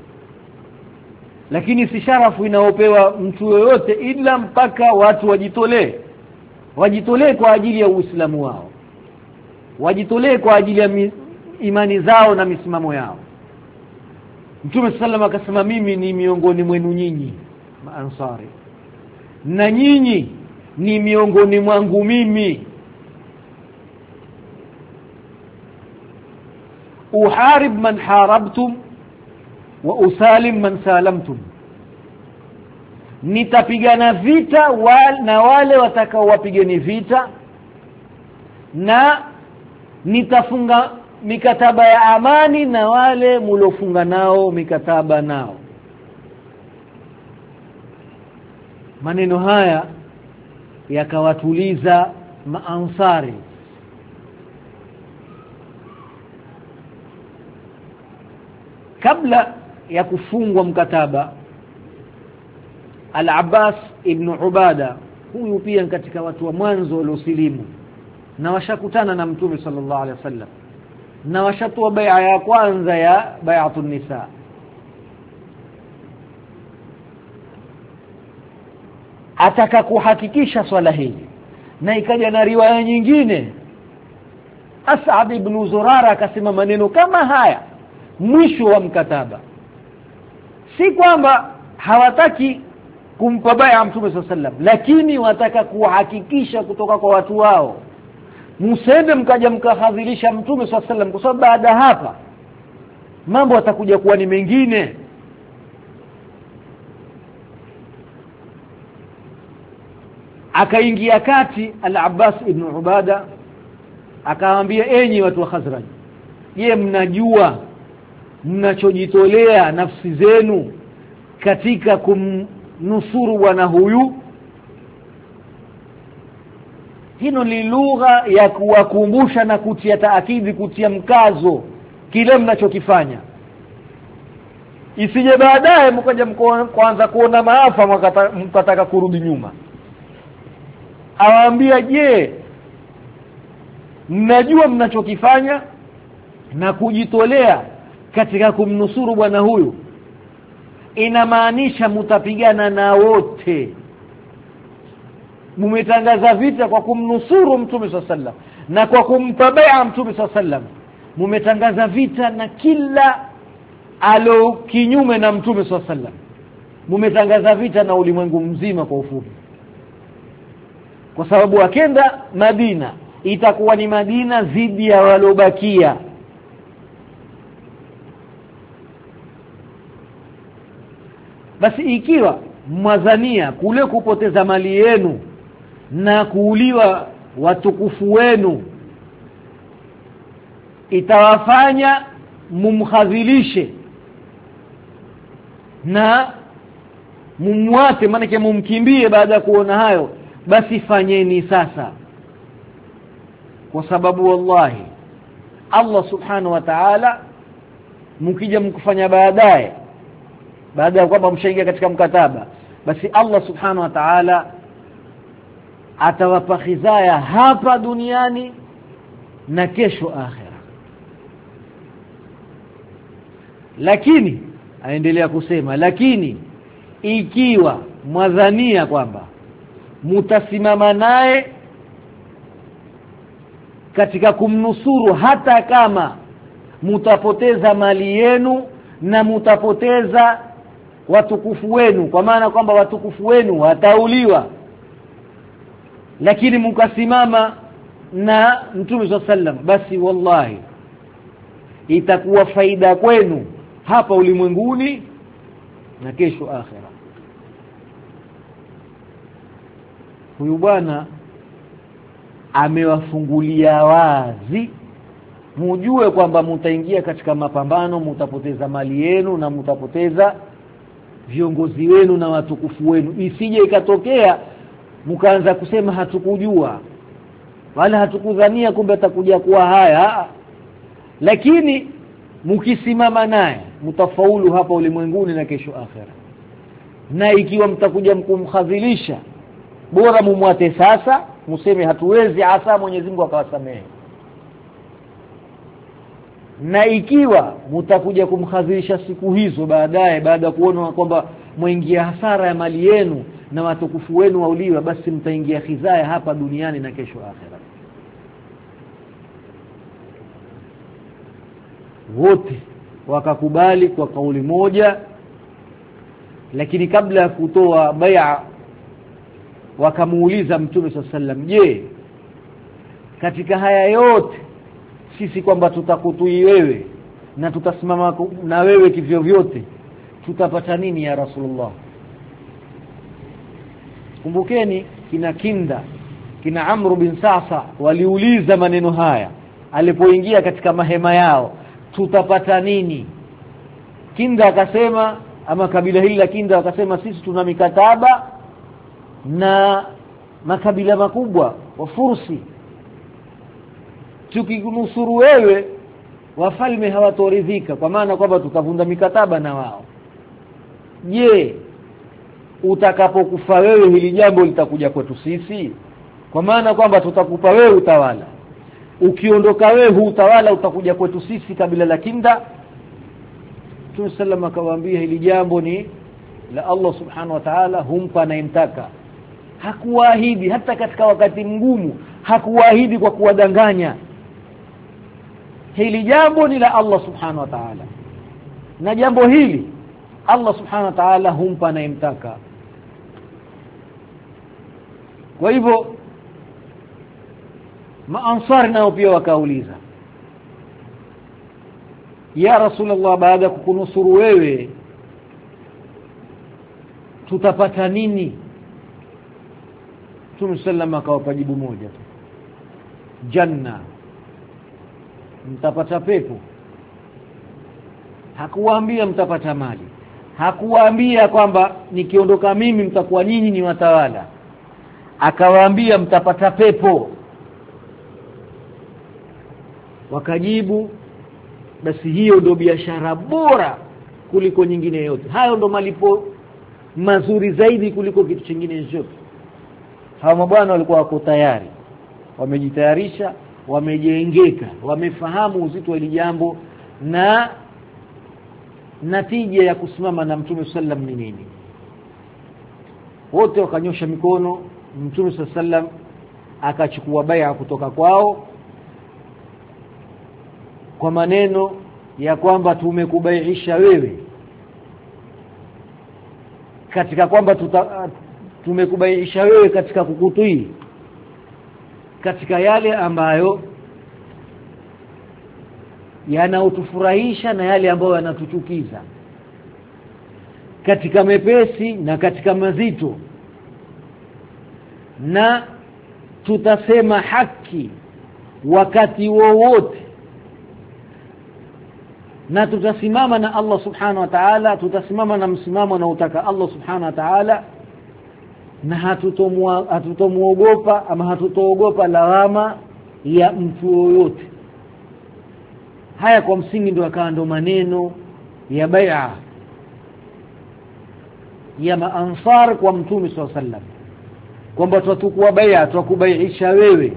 Speaker 1: lakini si sharafu inaopewa mtu yoyote ila mpaka watu wajitolee kwa ajili ya Uislamu wao, wajitolee kwa ajili ya imani zao na misimamo yao. Mtume sallallahu akasema, mimi ni miongoni mwenu nyinyi maansari, na nyinyi ni miongoni mwangu mimi. Uharib man harabtum wa usalim man salamtum, nitapigana vita na wale watakao wapigeni vita, na nitafunga mikataba ya amani na wale mliofunga nao mikataba nao. Maneno haya yakawatuliza maansari. Kabla ya kufungwa mkataba, Al-Abbas ibn Ubada, huyu pia katika watu wa mwanzo waliosilimu, na washakutana na Mtume sallallahu alaihi wasallam, na washatoa bai'a ya kwanza ya bai'atun nisa. Ataka kuhakikisha swala hili, na ikaja na riwaya nyingine As'ad ibn Zurara akasema maneno kama haya mwisho wa mkataba. Si kwamba hawataki kumpa bai'a Mtume sallallahu alaihi wasallam, lakini wataka kuhakikisha kutoka kwa watu wao, msende mkaja mkahadhirisha Mtume sallallahu alaihi wasallam, kwa sababu baada hapa mambo yatakuja kuwa ni mengine. Akaingia kati Al-Abbas ibn Ubada akawaambia, enyi watu wa Khazraj, je, mnajua mnachojitolea nafsi zenu katika kumnusuru bwana huyu? Hino ni lugha ya kuwakumbusha na kutia taakidi, kutia mkazo kile mnachokifanya, isije baadaye mkaja kuanza kuona maafa mkataka kurudi nyuma. Awaambia, je, mnajua mnachokifanya na kujitolea katika kumnusuru bwana huyu? inamaanisha mtapigana na wote. Mumetangaza vita kwa kumnusuru Mtume SAW na kwa kumtabia Mtume SAW. Mumetangaza vita na kila alo kinyume na Mtume SAW. Mumetangaza vita na ulimwengu mzima kwa ufupi. Kwa sababu akenda Madina itakuwa ni Madina dhidi ya walobakia. Basi ikiwa mwazania kule kupoteza mali yenu na kuuliwa watukufu wenu itawafanya mumkhadhilishe na mumwate, maana mumkimbie baada ya kuona hayo, basi fanyeni sasa. Kwa sababu wallahi Allah subhanahu wa ta'ala mkija mkufanya baadaye, baada ya kwamba mshaingia katika mkataba, basi Allah subhanahu wa ta'ala atawapa khizaya hapa duniani na kesho akhera. Lakini aendelea kusema, lakini ikiwa mwadhania kwamba mutasimama naye katika kumnusuru, hata kama mutapoteza mali yenu na mutapoteza watukufu wenu, kwa maana kwamba watukufu wenu watauliwa, lakini mkasimama na Mtume SAW, basi wallahi itakuwa faida kwenu hapa ulimwenguni na kesho akhera. Huyu bwana amewafungulia wazi, mujue kwamba mtaingia katika mapambano, mtapoteza mali yenu na mtapoteza viongozi wenu na watukufu wenu. Isije ikatokea mkaanza kusema hatukujua wala hatukudhania kumbe atakuja kuwa haya. Lakini mkisimama naye mtafaulu hapa ulimwenguni na kesho akhera. Na ikiwa mtakuja mkumkhadhilisha, bora mumwate sasa, mseme hatuwezi, asa Mwenyezi Mungu akawasamehe. Na ikiwa mtakuja kumkhadhilisha siku hizo baadaye, baada ya kuona kwamba mwingia hasara ya mali yenu na watukufu wenu wauliwa, basi mtaingia khizaya hapa duniani na kesho akhera. Wote wakakubali kwa kauli moja. Lakini kabla ya kutoa bai'a wakamuuliza Mtume SAW, je, katika haya yote sisi kwamba tutakutii wewe na tutasimama na wewe kivyo vyote, tutapata nini ya Rasulullah? Kumbukeni kina Amr bin Sa'sa waliuliza maneno haya alipoingia katika mahema yao, tutapata nini? Kinda akasema, ama kabila hili la Kinda akasema, sisi tuna mikataba na makabila makubwa wa Fursi, tukikunusuru wewe wafalme hawatoridhika, kwa maana kwamba tutavunda mikataba na wao. Je, utakapokufa wewe hili jambo litakuja kwetu sisi? Kwa maana kwamba tutakupa wewe utawala, ukiondoka wewe huu utawala utakuja kwetu sisi kabila la Kinda. Mtume sallam akawaambia hili jambo ni la Allah subhanahu wa ta'ala, humpa anayemtaka. Hakuahidi hata katika wakati mgumu, hakuahidi kwa kuwadanganya. Hili jambo ni la Allah subhanahu wa ta'ala, na jambo hili Allah subhanahu wa ta'ala humpa anayemtaka. Kwa hivyo maansari nao pia wakauliza, ya Rasulullah, baada ya kukunusuru wewe tutapata nini? Mtume sallam akawapa jibu moja tu, janna, mtapata pepo. Hakuwaambia mtapata mali, hakuwaambia kwamba nikiondoka mimi mtakuwa nyinyi ni watawala, akawaambia mtapata pepo. Wakajibu, basi hiyo ndio biashara bora kuliko nyingine yote, hayo ndio malipo mazuri zaidi kuliko kitu kingine chochote. Hawa mabwana walikuwa wako tayari, wamejitayarisha, wamejengeka, wamefahamu uzito wa hili jambo, na natija ya kusimama na Mtume sallam ni nini? Wote wakanyosha mikono. Mtume sallam akachukua bai'a kutoka kwao kwa maneno ya kwamba tumekubaiisha wewe katika kwamba tumekubaiisha wewe katika kukutii katika yale ambayo yanaotufurahisha na yale ambayo yanatuchukiza, katika mepesi na katika mazito, na tutasema haki wakati wowote, na tutasimama na Allah subhanahu wa ta'ala, tutasimama na msimamo na utaka Allah subhanahu wa ta'ala, na hatutomuogopa ama hatutoogopa lawama ya mtu yoyote. Haya kwa msingi ndio akawa ndo maneno ya bai'a ya maansar kwa Mtume SAW, kwamba tutakuwa bai'a, tutakubaiisha wewe,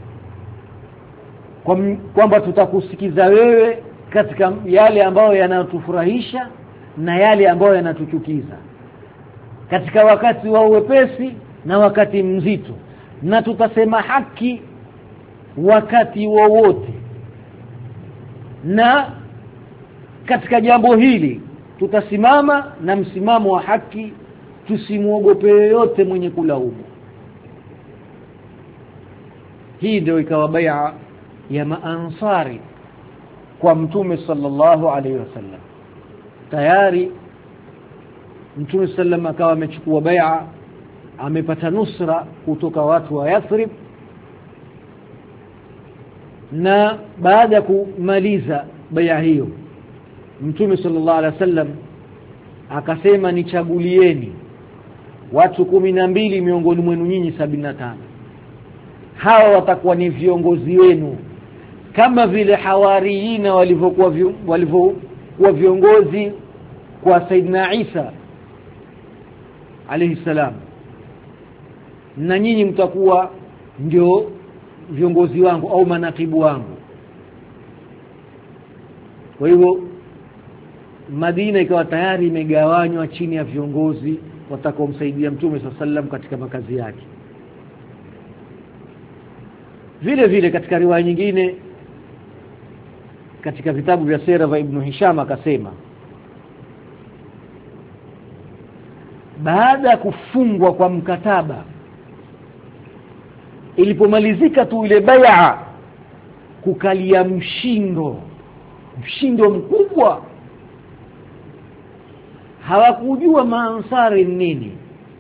Speaker 1: kwamba tutakusikiza wewe katika yale ambayo yanatufurahisha na yale ambayo yanatuchukiza, katika wakati wa uwepesi na wakati mzito, na tutasema haki wakati wowote, na katika jambo hili tutasimama na msimamo wa haki, tusimuogope yote mwenye kulaumu. Hii ndio ikawa bai'a ya maansari kwa Mtume sallallahu alaihi wasallam. Tayari Mtume sallam akawa amechukua bai'a, amepata nusra kutoka watu wa Yathrib, na baada ya kumaliza bai'a hiyo Mtume sallallahu alaihi wasallam akasema, nichagulieni watu 12 miongoni mwenu nyinyi 75, hawa watakuwa ni viongozi wenu, kama vile hawariina walivyokuwa viongozi kwa Saidina Isa alayhi salam, na nyinyi mtakuwa ndio viongozi wangu au manakibu wangu. Kwa hivyo Madina ikawa tayari imegawanywa chini ya viongozi watakaomsaidia Mtume sallam katika makazi yake. Vile vile katika riwaya nyingine katika vitabu vya sira vya Ibn Hisham akasema, baada ya kufungwa kwa mkataba, ilipomalizika tu ile bai'a, kukalia mshindo mkubwa. Hawakujua maansari nini.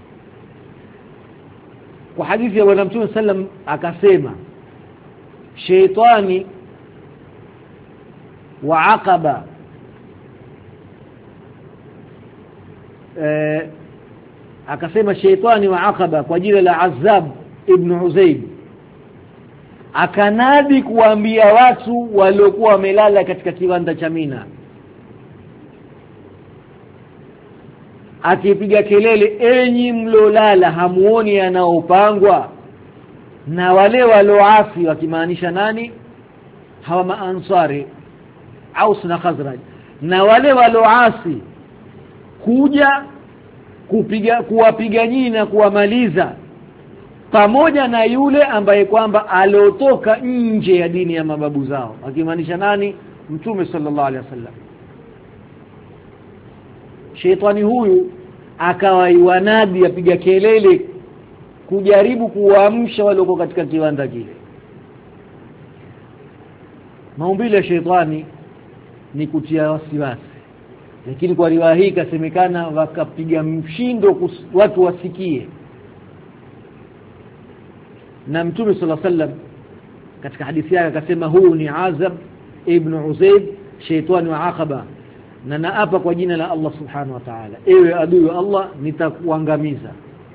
Speaker 1: Kwa hadithi ya Bwana Mtume sallam akasema, sheitani wa Aqaba akasema sheitani wa Aqaba kwa jina la Azab ibn Uzayd akanadi kuambia watu waliokuwa wamelala katika kiwanda cha Mina, akipiga kelele, enyi mlolala, hamuoni yanaopangwa na wale walioasi, wakimaanisha nani? Hawa maansari Aus na Khazraj, na wale walioasi kuja kuwapiga nyinyi na kuwamaliza, pamoja na yule ambaye kwamba aliotoka nje ya dini ya mababu zao, akimaanisha nani? Mtume sallallahu alaihi wasallam. Sheitani huyu akawa iwanadi, apiga kelele kujaribu kuamsha walioko katika kiwanda kile. Maumbile ya sheitani ni kutia wasiwasi, lakini kwa riwaya hii kasemekana wakapiga mshindo watu wasikie. Na Mtume sallallahu alaihi wasallam katika hadithi yake akasema, huu ni Azab ibn Uzayd, sheitani wa Aqaba, na naapa kwa jina la Allah subhanahu wa ta'ala, ewe adui wa Allah, nitakuangamiza.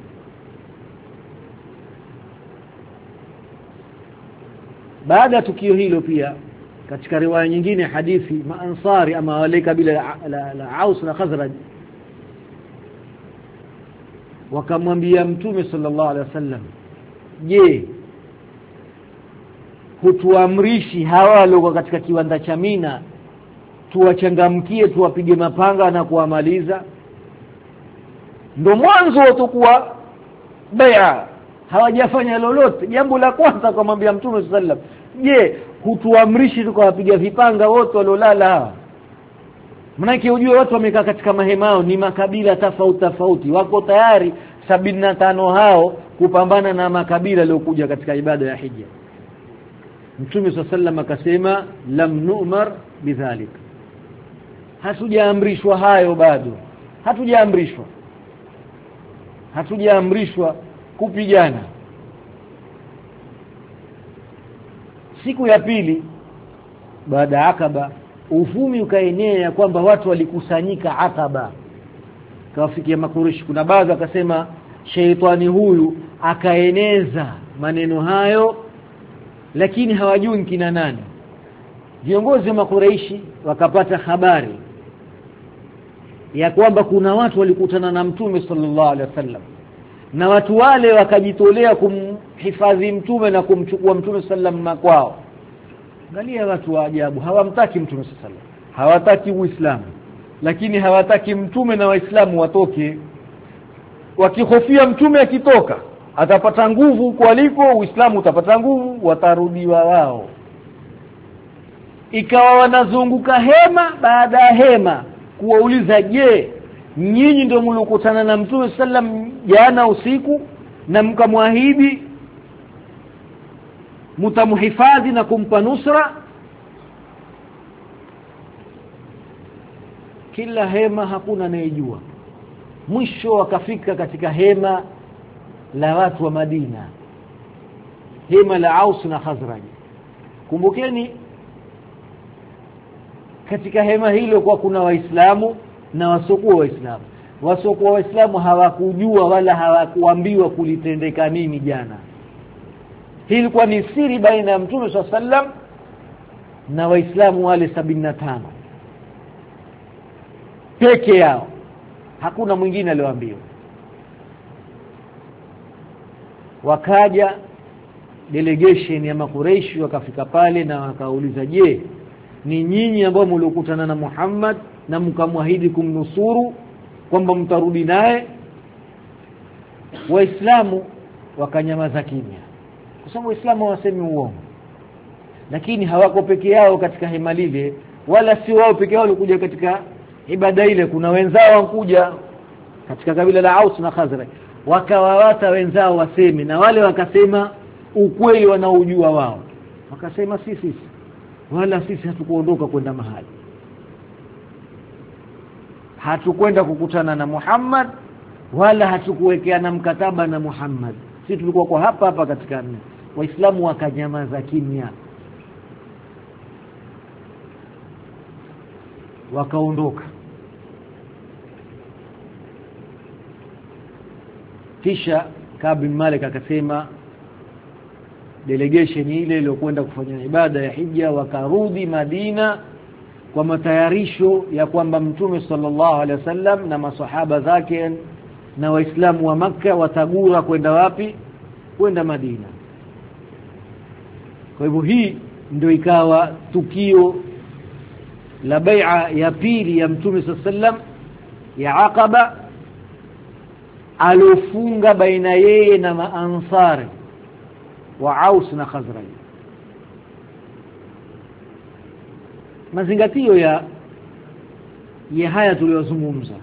Speaker 1: Baada ya tukio hilo pia katika riwaya nyingine hadithi, maansari ama wale kabila la Aus na Khazraj wakamwambia Mtume sallallahu alaihi wasallam, je, hutuamrishi hawa walio katika kiwanda cha Mina tuwachangamkie, tuwapige mapanga na kuamaliza? Ndio mwanzo watakuwa bai'a, hawajafanya lolote. Jambo la kwanza kumwambia Mtume sallam, je, hutuamrishi tukawapiga vipanga wote walolala? Manake ujue watu wamekaa katika mahemao, ni makabila tofauti, wako tayari 75 hao kupambana na makabila yaliokuja katika ibada ya hija. Mtume sallam akasema, lam nu'mar bidhalik, hatujaamrishwa hayo bado, hatujaamrishwa kupigana. Siku ya pili baada ya Aqaba, uvumi ukaenea kwamba watu walikusanyika Aqaba, kawafikia Makureishi. Kuna baadhi wakasema sheitani huyu akaeneza maneno hayo, lakini hawajui kina nani. Viongozi wa Makureishi wakapata habari ya kwamba kuna watu walikutana na Mtume sallallahu alaihi wasallam, na watu wale wakajitolea kumhifadhi Mtume na kumchukua Mtume sallam makwao. Angalia watu wa ajabu, hawamtaki Mtume sallam, hawataki Uislamu, lakini hawataki Mtume na Waislamu watoke. Wakihofia Mtume akitoka atapata nguvu kuliko Uislamu utapata nguvu, watarudiwa wao. Ikawa wanazunguka hema baada ya hema kuwauliza, je, nyinyi ndio mlikutana na Mtume sallam jana usiku na mkamwahidi mtamhifadhi na kumpa nusra? Kila hema hakuna anayejua. Mwisho wakafika katika hema la watu wa Madina, hema la Aus na Khazraj. Kumbukeni katika hema hilo kwa kuna Waislamu na wasiokuwa Waislamu. Wasiokuwa Waislamu hawakujua wala hawakuambiwa kulitendeka nini jana. Hii ilikuwa ni siri baina ya Mtume sallam na Waislamu wale 75 peke yao, hakuna mwingine aliyoambiwa. Wakaja delegation ya Makureishi wakafika pale na wakauliza, je, ni nyinyi ambao mliokutana na Muhammad na mkamwahidi kumnusuru kwamba mtarudi naye? Waislamu wakanyamaza kimya, kwa sababu Waislamu hawasemi uongo. Lakini hawako peke yao katika hema lile, wala si wao peke yao walikuja katika ibada ile. Kuna wenzao wakuja katika kabila la Aus na Khazraj, wakawawata wenzao waseme, na wale wakasema ukweli wanaojua wao. Wakasema sisi hatukuondoka kwenda mahali, hatukwenda kukutana na Muhammad wala hatukuwekeana mkataba na Muhammad, sisi tulikuwa kwa hapa katika nne. Waislamu wakanyamaza kimya, wakaondoka. Kisha Ka'b bin Malik akasema delegation ile iliyokwenda kufanya ibada ya hija wakarudi Madina kwa matayarisho ya kwamba Mtume sallallahu alaihi wasallam na maswahaba zake na Waislamu wa Makka watagura kwenda wapi? Kwenda Madina. Kwa hivyo hii ndio ikawa tukio la bai'a ya pili ya Mtume sallallahu alaihi wasallam ya Aqaba, alofunga baina yeye na maansari wa Aus na Khazraj. Mazingatio ya haya tuliyozungumza,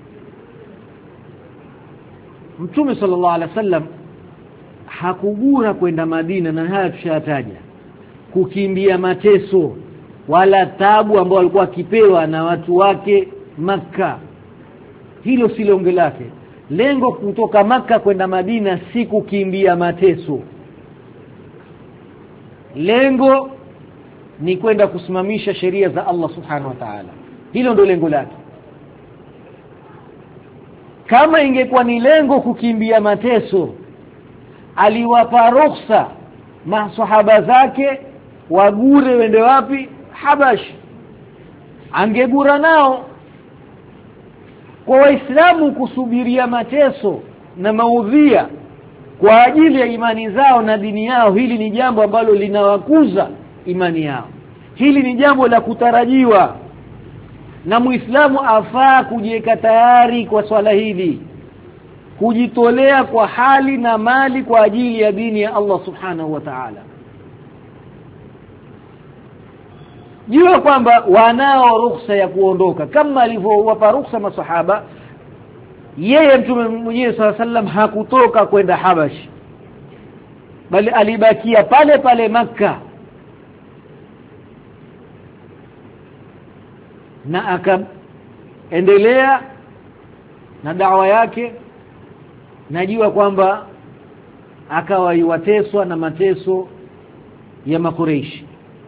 Speaker 1: Mtume sallallahu alaihi wasallam hakugura kwenda Madina, na haya tushataja, kukimbia mateso wala tabu ambao alikuwa akipewa na watu wake Makka. Hilo si lengo lake. Lengo kutoka Makka kwenda Madina si kukimbia mateso. Lengo ni kwenda kusimamisha sheria za Allah subhanahu wa ta'ala. Hilo ndio lengo lake. Kama ingekuwa ni lengo kukimbia mateso, aliwapa ruhusa maswahaba zake wagure wende wapi? Habash. Angegura nao. Kwa Waislamu kusubiria mateso na maudhia kwa ajili ya imani zao na dini yao, hili ni jambo ambalo linawakuza imani yao. Hili ni jambo la kutarajiwa. na muislamu afaa kujiweka tayari kwa swala hili, kujitolea kwa hali na mali kwa ajili ya dini ya Allah subhanahu wa ta'ala. Jua kwamba wanao ruhusa ya kuondoka kama alivyowapa ruhusa masahaba. Yeye Mtume mwenyewe sallam hakutoka kwenda Habash, bali alibakia pale pale Makka na akaendelea na da'wa yake. Najua kwamba akawa yuwateswa na mateso ya Makureishi.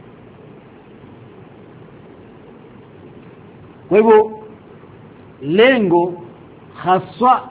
Speaker 1: Kwa hivyo lengo haswa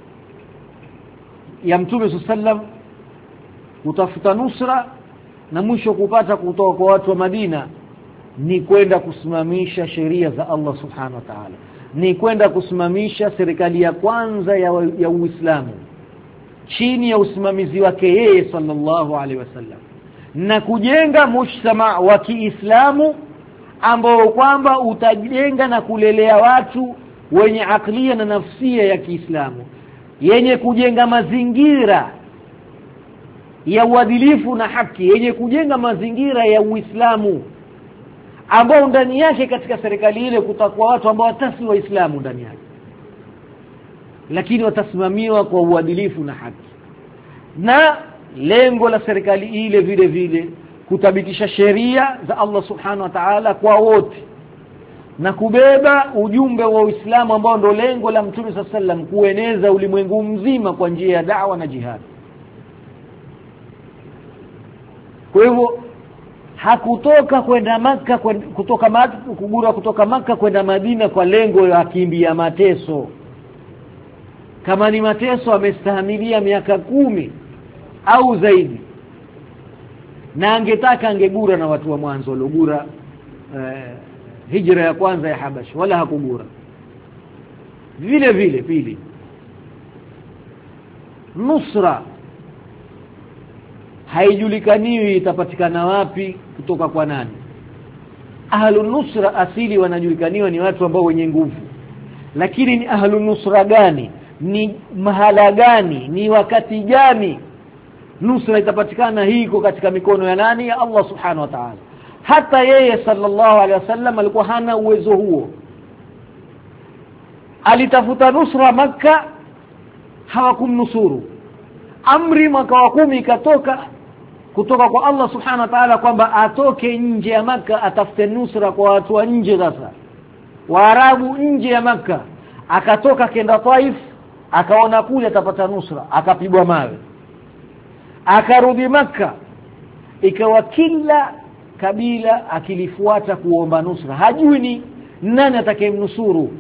Speaker 1: ya Mtume sallam kutafuta nusra na mwisho kupata kutoka kwa watu wa Madina ni kwenda kusimamisha sheria za Allah subhanahu wa ta'ala, ni kwenda kusimamisha serikali ya kwanza ya Uislamu chini ya usimamizi wake yeye sallallahu alaihi wasallam, na kujenga mujtama wa Kiislamu ambao kwamba utajenga na kulelea watu wenye aklia na nafsia ya Kiislamu, yenye kujenga mazingira ya uadilifu na haki, yenye kujenga mazingira ya Uislamu ambao ndani yake katika serikali ile kutakuwa watu ambao watasi Waislamu ndani yake, lakini watasimamiwa kwa uadilifu na haki. Na lengo la serikali ile vile vile kutabikisha sheria za Allah subhanahu wa ta'ala kwa wote na kubeba ujumbe wa Uislamu ambao ndio lengo la Mtume sallam, kueneza ulimwengu mzima kwa njia ya da'wa na jihad. Kwa hivyo hakutoka kwenda Makka kutoka Makka kwenda Madina kwa lengo la kimbia mateso. Kama ni mateso amestahimilia miaka 10 au zaidi, na angetaka angegura na watu wa mwanzo waliogura hijra ya kwanza ya Habash, wala hakugura. Vile vile pili, nusra haijulikaniwi itapatikana wapi kutoka kwa nani. Ahlun nusra asili wanajulikaniwa ni watu ambao wenye nguvu, lakini ni ahlun nusra gani, ni mahala gani, ni wakati gani nusra itapatikana? Hii iko katika mikono ya nani? Ya Allah subhanahu wa ta'ala. Hata yeye sallallahu alaihi wasallam alikuwa hana uwezo huo. Alitafuta nusra Makka, hawakumnusuru. Amri mwaka wa 10 ikatoka kutoka kwa Allah subhanahu wa ta'ala kwamba atoke nje ya Makka atafute nusra kwa watu wa nje. Sasa Waarabu nje ya Makka, akatoka kenda Taif, akaona kule atapata nusra, akapigwa mawe. Akarudi Makka, ikawa kila kabila akilifuata kuomba nusra, hajui ni nani atakayemnusuru.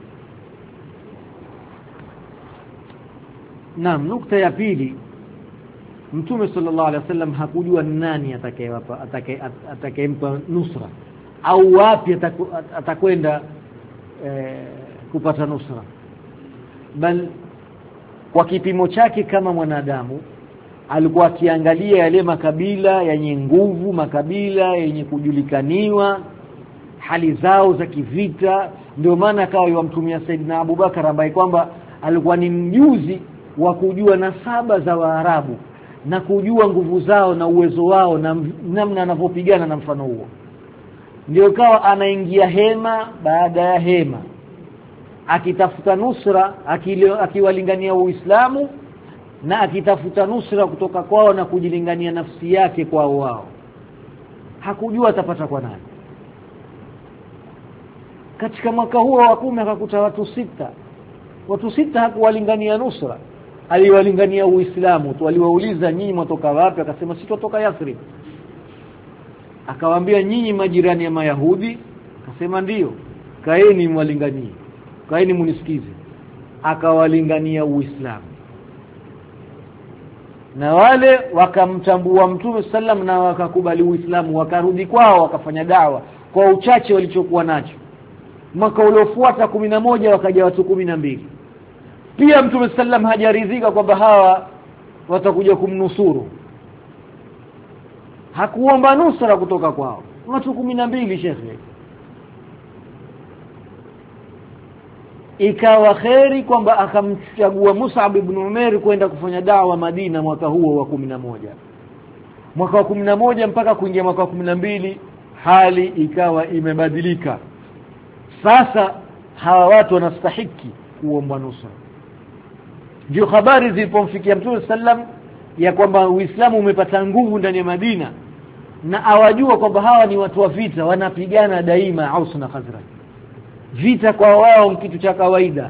Speaker 1: Naam, nukta ya pili, Mtume sallallahu alaihi wasallam hakujua nani atakayempa nusra au wapi atakwenda kupata nusra, bal kwa kipimo chake kama mwanadamu alikuwa akiangalia yale makabila yenye nguvu, makabila yenye kujulikaniwa hali zao za kivita. Ndio maana akawa yamtumia Saidina Abu Bakar ambaye kwamba alikuwa ni mjuzi wa kujua nasaba za Waarabu na kujua nguvu zao na uwezo wao na namna anavyopigana na mfano huo. Ndio kawa anaingia hema baada ya hema akitafuta nusra, akiwalingania Uislamu na akitafuta nusra kutoka kwao na kujilingania nafsi yake kwao wao. Hakujua atapata kwa nani. Katika mwaka huo wa 10 akakuta watu sita hakuwalingania nusra, aliwalingania Uislamu tu. Aliwauliza, nyinyi mtoka wapi? Akasema sisi tutoka Yathrib. Akawaambia, nyinyi majirani ya Mayahudi? Akasema ndio. Kaeni mwalinganie, kaeni munisikize. Akawalingania Uislamu, na wale wakamtambua Mtume sallam na wakakubali Uislamu, wakarudi kwao wakafanya dawa kwa uchache walichokuwa nacho. Mwaka uliofuata 11 wakaja watu 12. Pia Mtume sallam hajaridhika kwamba hawa watakuja kumnusuru, hakuomba nusra kutoka kwao. Watu 12 shekhe. ikawa kheri kwamba akamchagua Mus'ab ibn Umair kwenda kufanya da'wa Madina mwaka huo wa 11. Mwaka wa 11 mpaka kuingia mwaka wa 12 hali ikawa imebadilika. Sasa hawa watu wanastahiki kuomba nusra. Ndio habari zilipomfikia Mtume sallam ya kwamba Uislamu umepata nguvu ndani ya Madina, na awajua kwamba hawa ni watu wa vita, wanapigana daima Aus na Khazraj. Vita kwa wao kitu cha kawaida.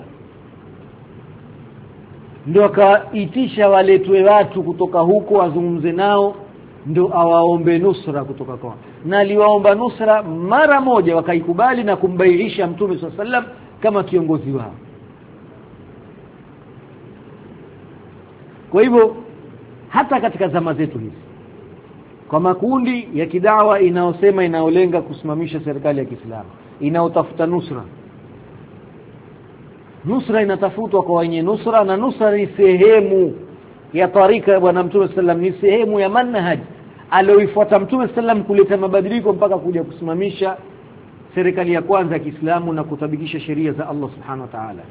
Speaker 1: Ndio akaitisha waletwe watu kutoka huko wazungumze nao, ndio awaombe nusra kutoka kwao. Na aliwaomba nusra mara moja, wakaikubali na kumbaiisha Mtume sallam kama kiongozi wao. Kwa hivyo hata katika zama zetu hizi, kwa makundi ya kidawa inaosema inaolenga kusimamisha serikali ya Kiislamu, inaotafuta nusra, nusra inatafutwa kwa wenye nusra, na nusra ni sehemu ya tarika ya Bwana Mtume sallam, ni sehemu ya manhaj alioifuata Mtume sallam kuleta mabadiliko mpaka kuja kusimamisha serikali ya kwanza ya Kiislamu na kutabikisha sheria za Allah subhanahu wa ta'ala.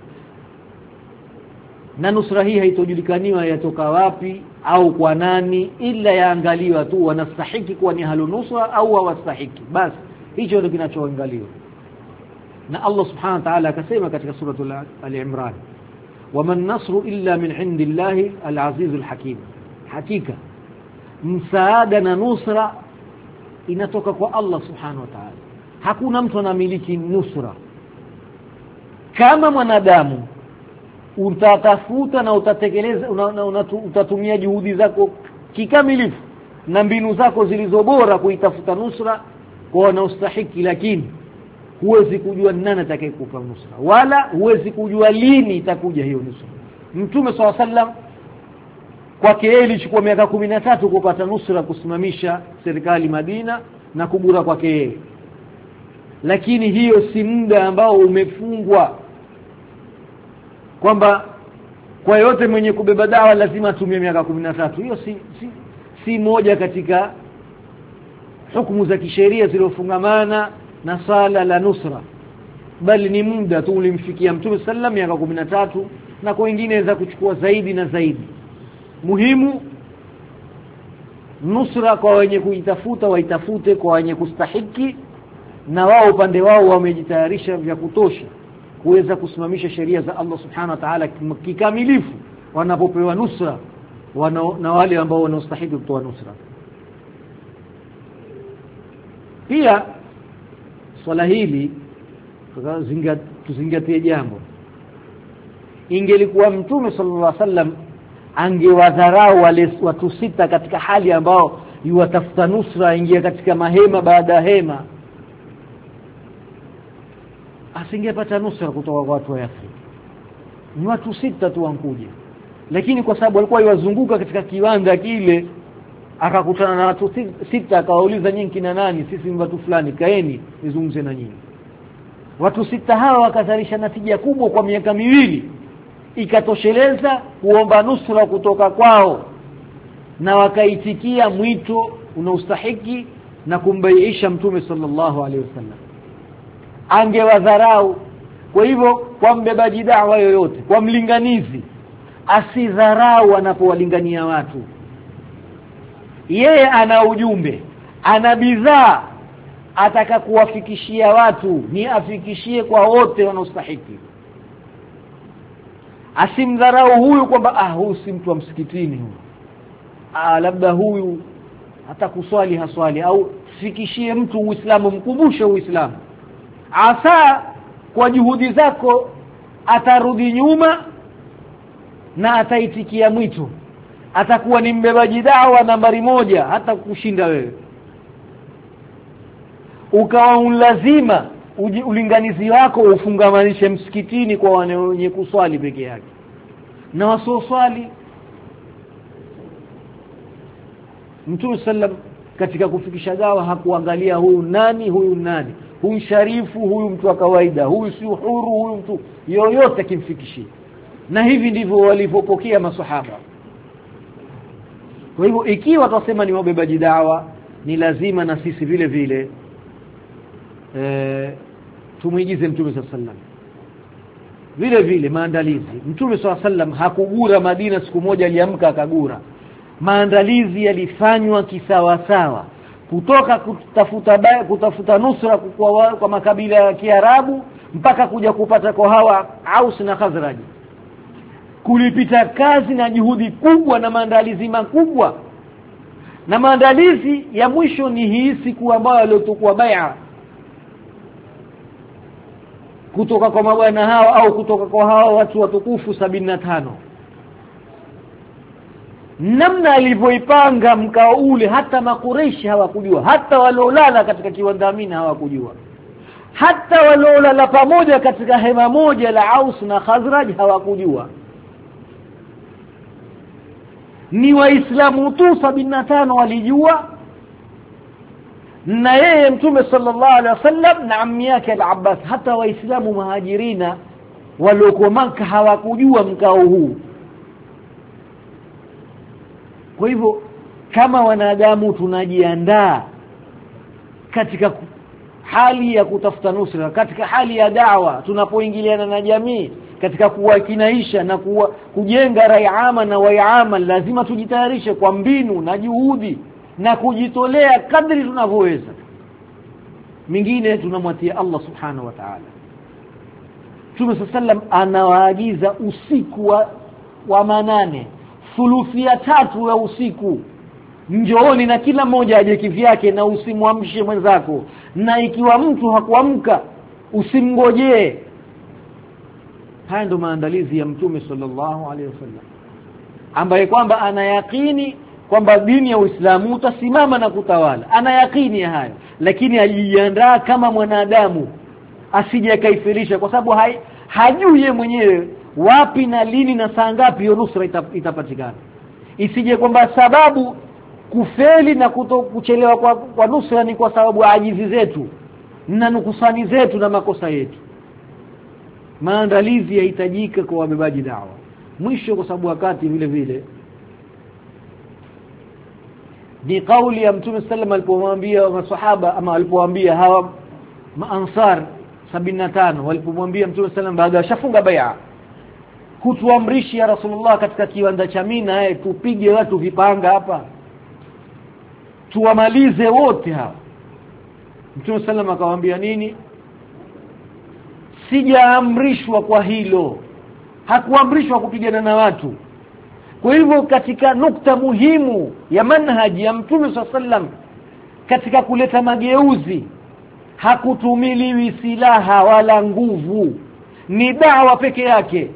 Speaker 1: Na nusra hii haitojulikaniwa yatoka wapi au kwa nani, ila yaangaliwa tu wanastahiki kuwa ni halu nusra au hawastahiki. Basi hicho ndio kinachoangaliwa. Na Allah subhanahu wa ta'ala akasema katika suratul al-Imran, waman nasru illa min indillahi al-azizul hakim. Hakika msaada na nusra inatoka kwa Allah subhanahu wa ta'ala. Hakuna mtu anamiliki nusra. Kama mwanadamu utatafuta na utatekeleza, utatumia juhudi zako kikamilifu na mbinu zako zilizobora kuitafuta nusra kwa wanaostahiki, lakini huwezi kujua nani atakayekupa nusra, wala huwezi kujua lini itakuja hiyo nusra. Mtume SAW kwake yeye ilichukua miaka 13 kupata nusra kusimamisha serikali Madina na kubura kwake yeye, lakini hiyo si muda ambao umefungwa kwamba kwa yote mwenye kubeba dawa lazima atumie miaka 13. Hiyo si moja katika hukumu za kisheria zilizofungamana na sala la nusra, bali ni muda tu ulimfikia Mtume sallam miaka 13, na kwa wengine za kuchukua zaidi na zaidi. Muhimu nusra kwa wenye kuitafuta waitafute kwa wenye kustahiki, na wao upande wao wamejitayarisha vya kutosha kuweza kusimamisha sheria za Allah subhanahu wa ta'ala kikamilifu wanapopewa nusra na wale ambao wanaostahili kutoa nusra. Pia swala hili tuzingatie jambo. Ingelikuwa Mtume sallallahu alaihi wasallam angewadharau wale watu sita katika hali ambao yuwatafuta nusra, ingia katika mahema baada ya hema, asingepata nusra kutoka kwa watu wa Afrika. Ni watu sita tu wankuja, lakini kwa sababu alikuwa yuwazunguka katika kiwanda kile, akakutana na watu sita, akawauliza nyinyi kina nani? Sisi ni watu fulani, kaeni nizungumze na nyinyi. Watu sita hawa wakazalisha natija kubwa kwa miaka 2, ikatosheleza kuomba nusra kutoka kwao, na wakaitikia mwito unaostahiki na kumbaiisha Mtume sallallahu alaihi wasallam. Angewadharau. Kwa hivyo kwa mbebaji da'wa yoyote, kwa mlinganizi, asidharau anapowalingania watu. Yeye ana ujumbe, ana bidhaa ataka kuwafikishia watu, ni afikishie kwa wote wanaostahiki. Asimdharau huyu kwamba huyu si mtu wa msikitini huyu, labda huyu atakuswali haswali, au fikishie mtu Uislamu, mkumbushe Uislamu. Asa kwa juhudi zako atarudi nyuma na ataitikia mwito, atakuwa ni mbebaji dawa nambari 1 hata kushinda wewe. Ukawa unlazima ulinganizi wako ufungamanishe msikitini kwa wenye kuswali peke yake na wasioswali. Mtume sallam katika kufikisha dawa hakuangalia huyu nani, huyu sharifu, huyu mtu wa kawaida, huyu si huru, huyu mtu yoyote kimfikishia. Na hivi ndivyo walivyopokea maswahaba. Kwa hivyo ikiwa tutasema ni wabebaji dawa, ni lazima na sisi vile vile tumuigize Mtume sallam. vile vile maandalizi. Mtume SAW hakugura Madina siku moja aliamka akagura. Maandalizi yalifanywa kisawa sawa, kutoka kutafuta nusra kwa makabila ya Kiarabu mpaka kuja kupata kwa hawa Aus na Khazraj. Kulipita kazi na juhudi kubwa na maandalizi makubwa, na maandalizi ya mwisho ni hii siku ambayo waliotukua bai'a kutoka kwa mabwana hawa au kutoka kwa hawa watu watukufu 75. Namna alivyoipanga mkao ule hata makureishi hawakujua, hata waliolala katika kiwanda Amina hawakujua, hata waliolala pamoja katika hema moja la Aus na Khazraj hawakujua. Ni Waislamu tu 75 walijua, na yeye Mtume sallallahu alaihi wasallam na ammi yake al-Abbas. Hata Waislamu Muhajirina waliokuwa Makka hawakujua mkao huu. Kwa hivyo kama wanadamu tunajiandaa katika hali ya kutafuta nusra, katika hali ya da'wa, tunapoingiliana na jamii katika kuwakinaisha na kujenga raiama na waiama, lazima tujitayarishe kwa mbinu na juhudi na kujitolea kadri tunavyoweza. Mingine tunamwatia Allah subhanahu wa ta'ala. Mtume sallam anawaagiza usiku wa manane, thuluthi ya 3 ya usiku, njooni na kila mmoja aje kivyake na usimwamshe mwenzako, na ikiwa mtu hakuamka usimngojee. Haya ndo maandalizi ya Mtume sallallahu alaihi wasallam, ambaye kwamba anayakini kwamba dini ya Uislamu utasimama na kutawala. Anayakini ya hayo, lakini alijiandaa kama mwanadamu asije kaifirisha, kwa sababu hajui yeye mwenyewe wapi na lini na saa ngapi hiyo nusra itapatikana. Isije kwamba sababu kufeli na kuchelewa kwa nusra ni kwa sababu ajizi zetu na nukusani zetu na makosa yetu. Maandalizi yahitajika kwa wabebaji dawa. Mwisho, kwa sababu wakati vile vile, ni kauli ya Mtume sallam alipomwambia maswahaba, ama alipowaambia hawa maansar 75, walipomwambia Mtume sallam baada ya shafunga bai'a, hutuamrishi ya Rasulullah katika kiwanda cha Mina tupige watu vipanga hapa tuwamalize wote hawa. Mtume sallam akawaambia nini? Sijaamrishwa kwa hilo. Hakuamrishwa kupigana na watu. Kwa hivyo katika nukta muhimu ya manhaji ya Mtume sallam katika kuleta mageuzi, hakutumiliwi silaha wala nguvu, ni da'wa peke yake.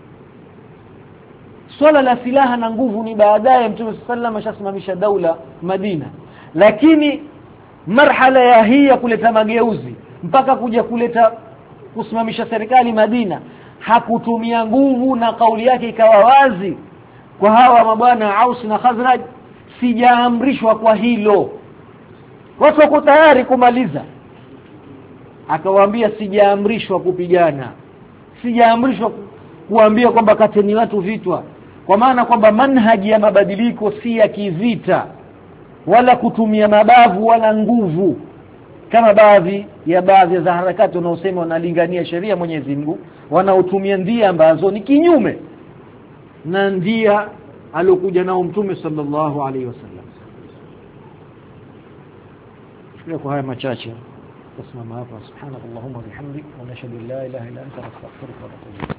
Speaker 1: Swala la silaha na nguvu ni baadaye. Mtume sallam ashasimamisha daula Madina, lakini marhala ya hii ya kuleta mageuzi mpaka kuja kusimamisha serikali Madina, hakutumia nguvu, na kauli yake ikawa wazi kwa hawa mabwana Aus na Khazraj, sijaamrishwa kwa hilo. Watu wako tayari kumaliza. Akawaambia sijaamrishwa kupigana, sijaamrishwa kuambia kwamba kateni watu vitwa, kwa maana kwamba manhaji ya mabadiliko si ya kivita wala kutumia mabavu wala nguvu, kama baadhi ya harakati wanaosema wanalingania sheria Mwenyezi Mungu, wanaotumia ndia ambazo ni kinyume na ndia alokuja nao Mtume sallallahu alaihi wasallam. Kwa haya machache tusimama hapa. Subhanakallahumma wa bihamdika wa nashhadu an la ilaha illa anta astaghfiruka wa atubu ilayk.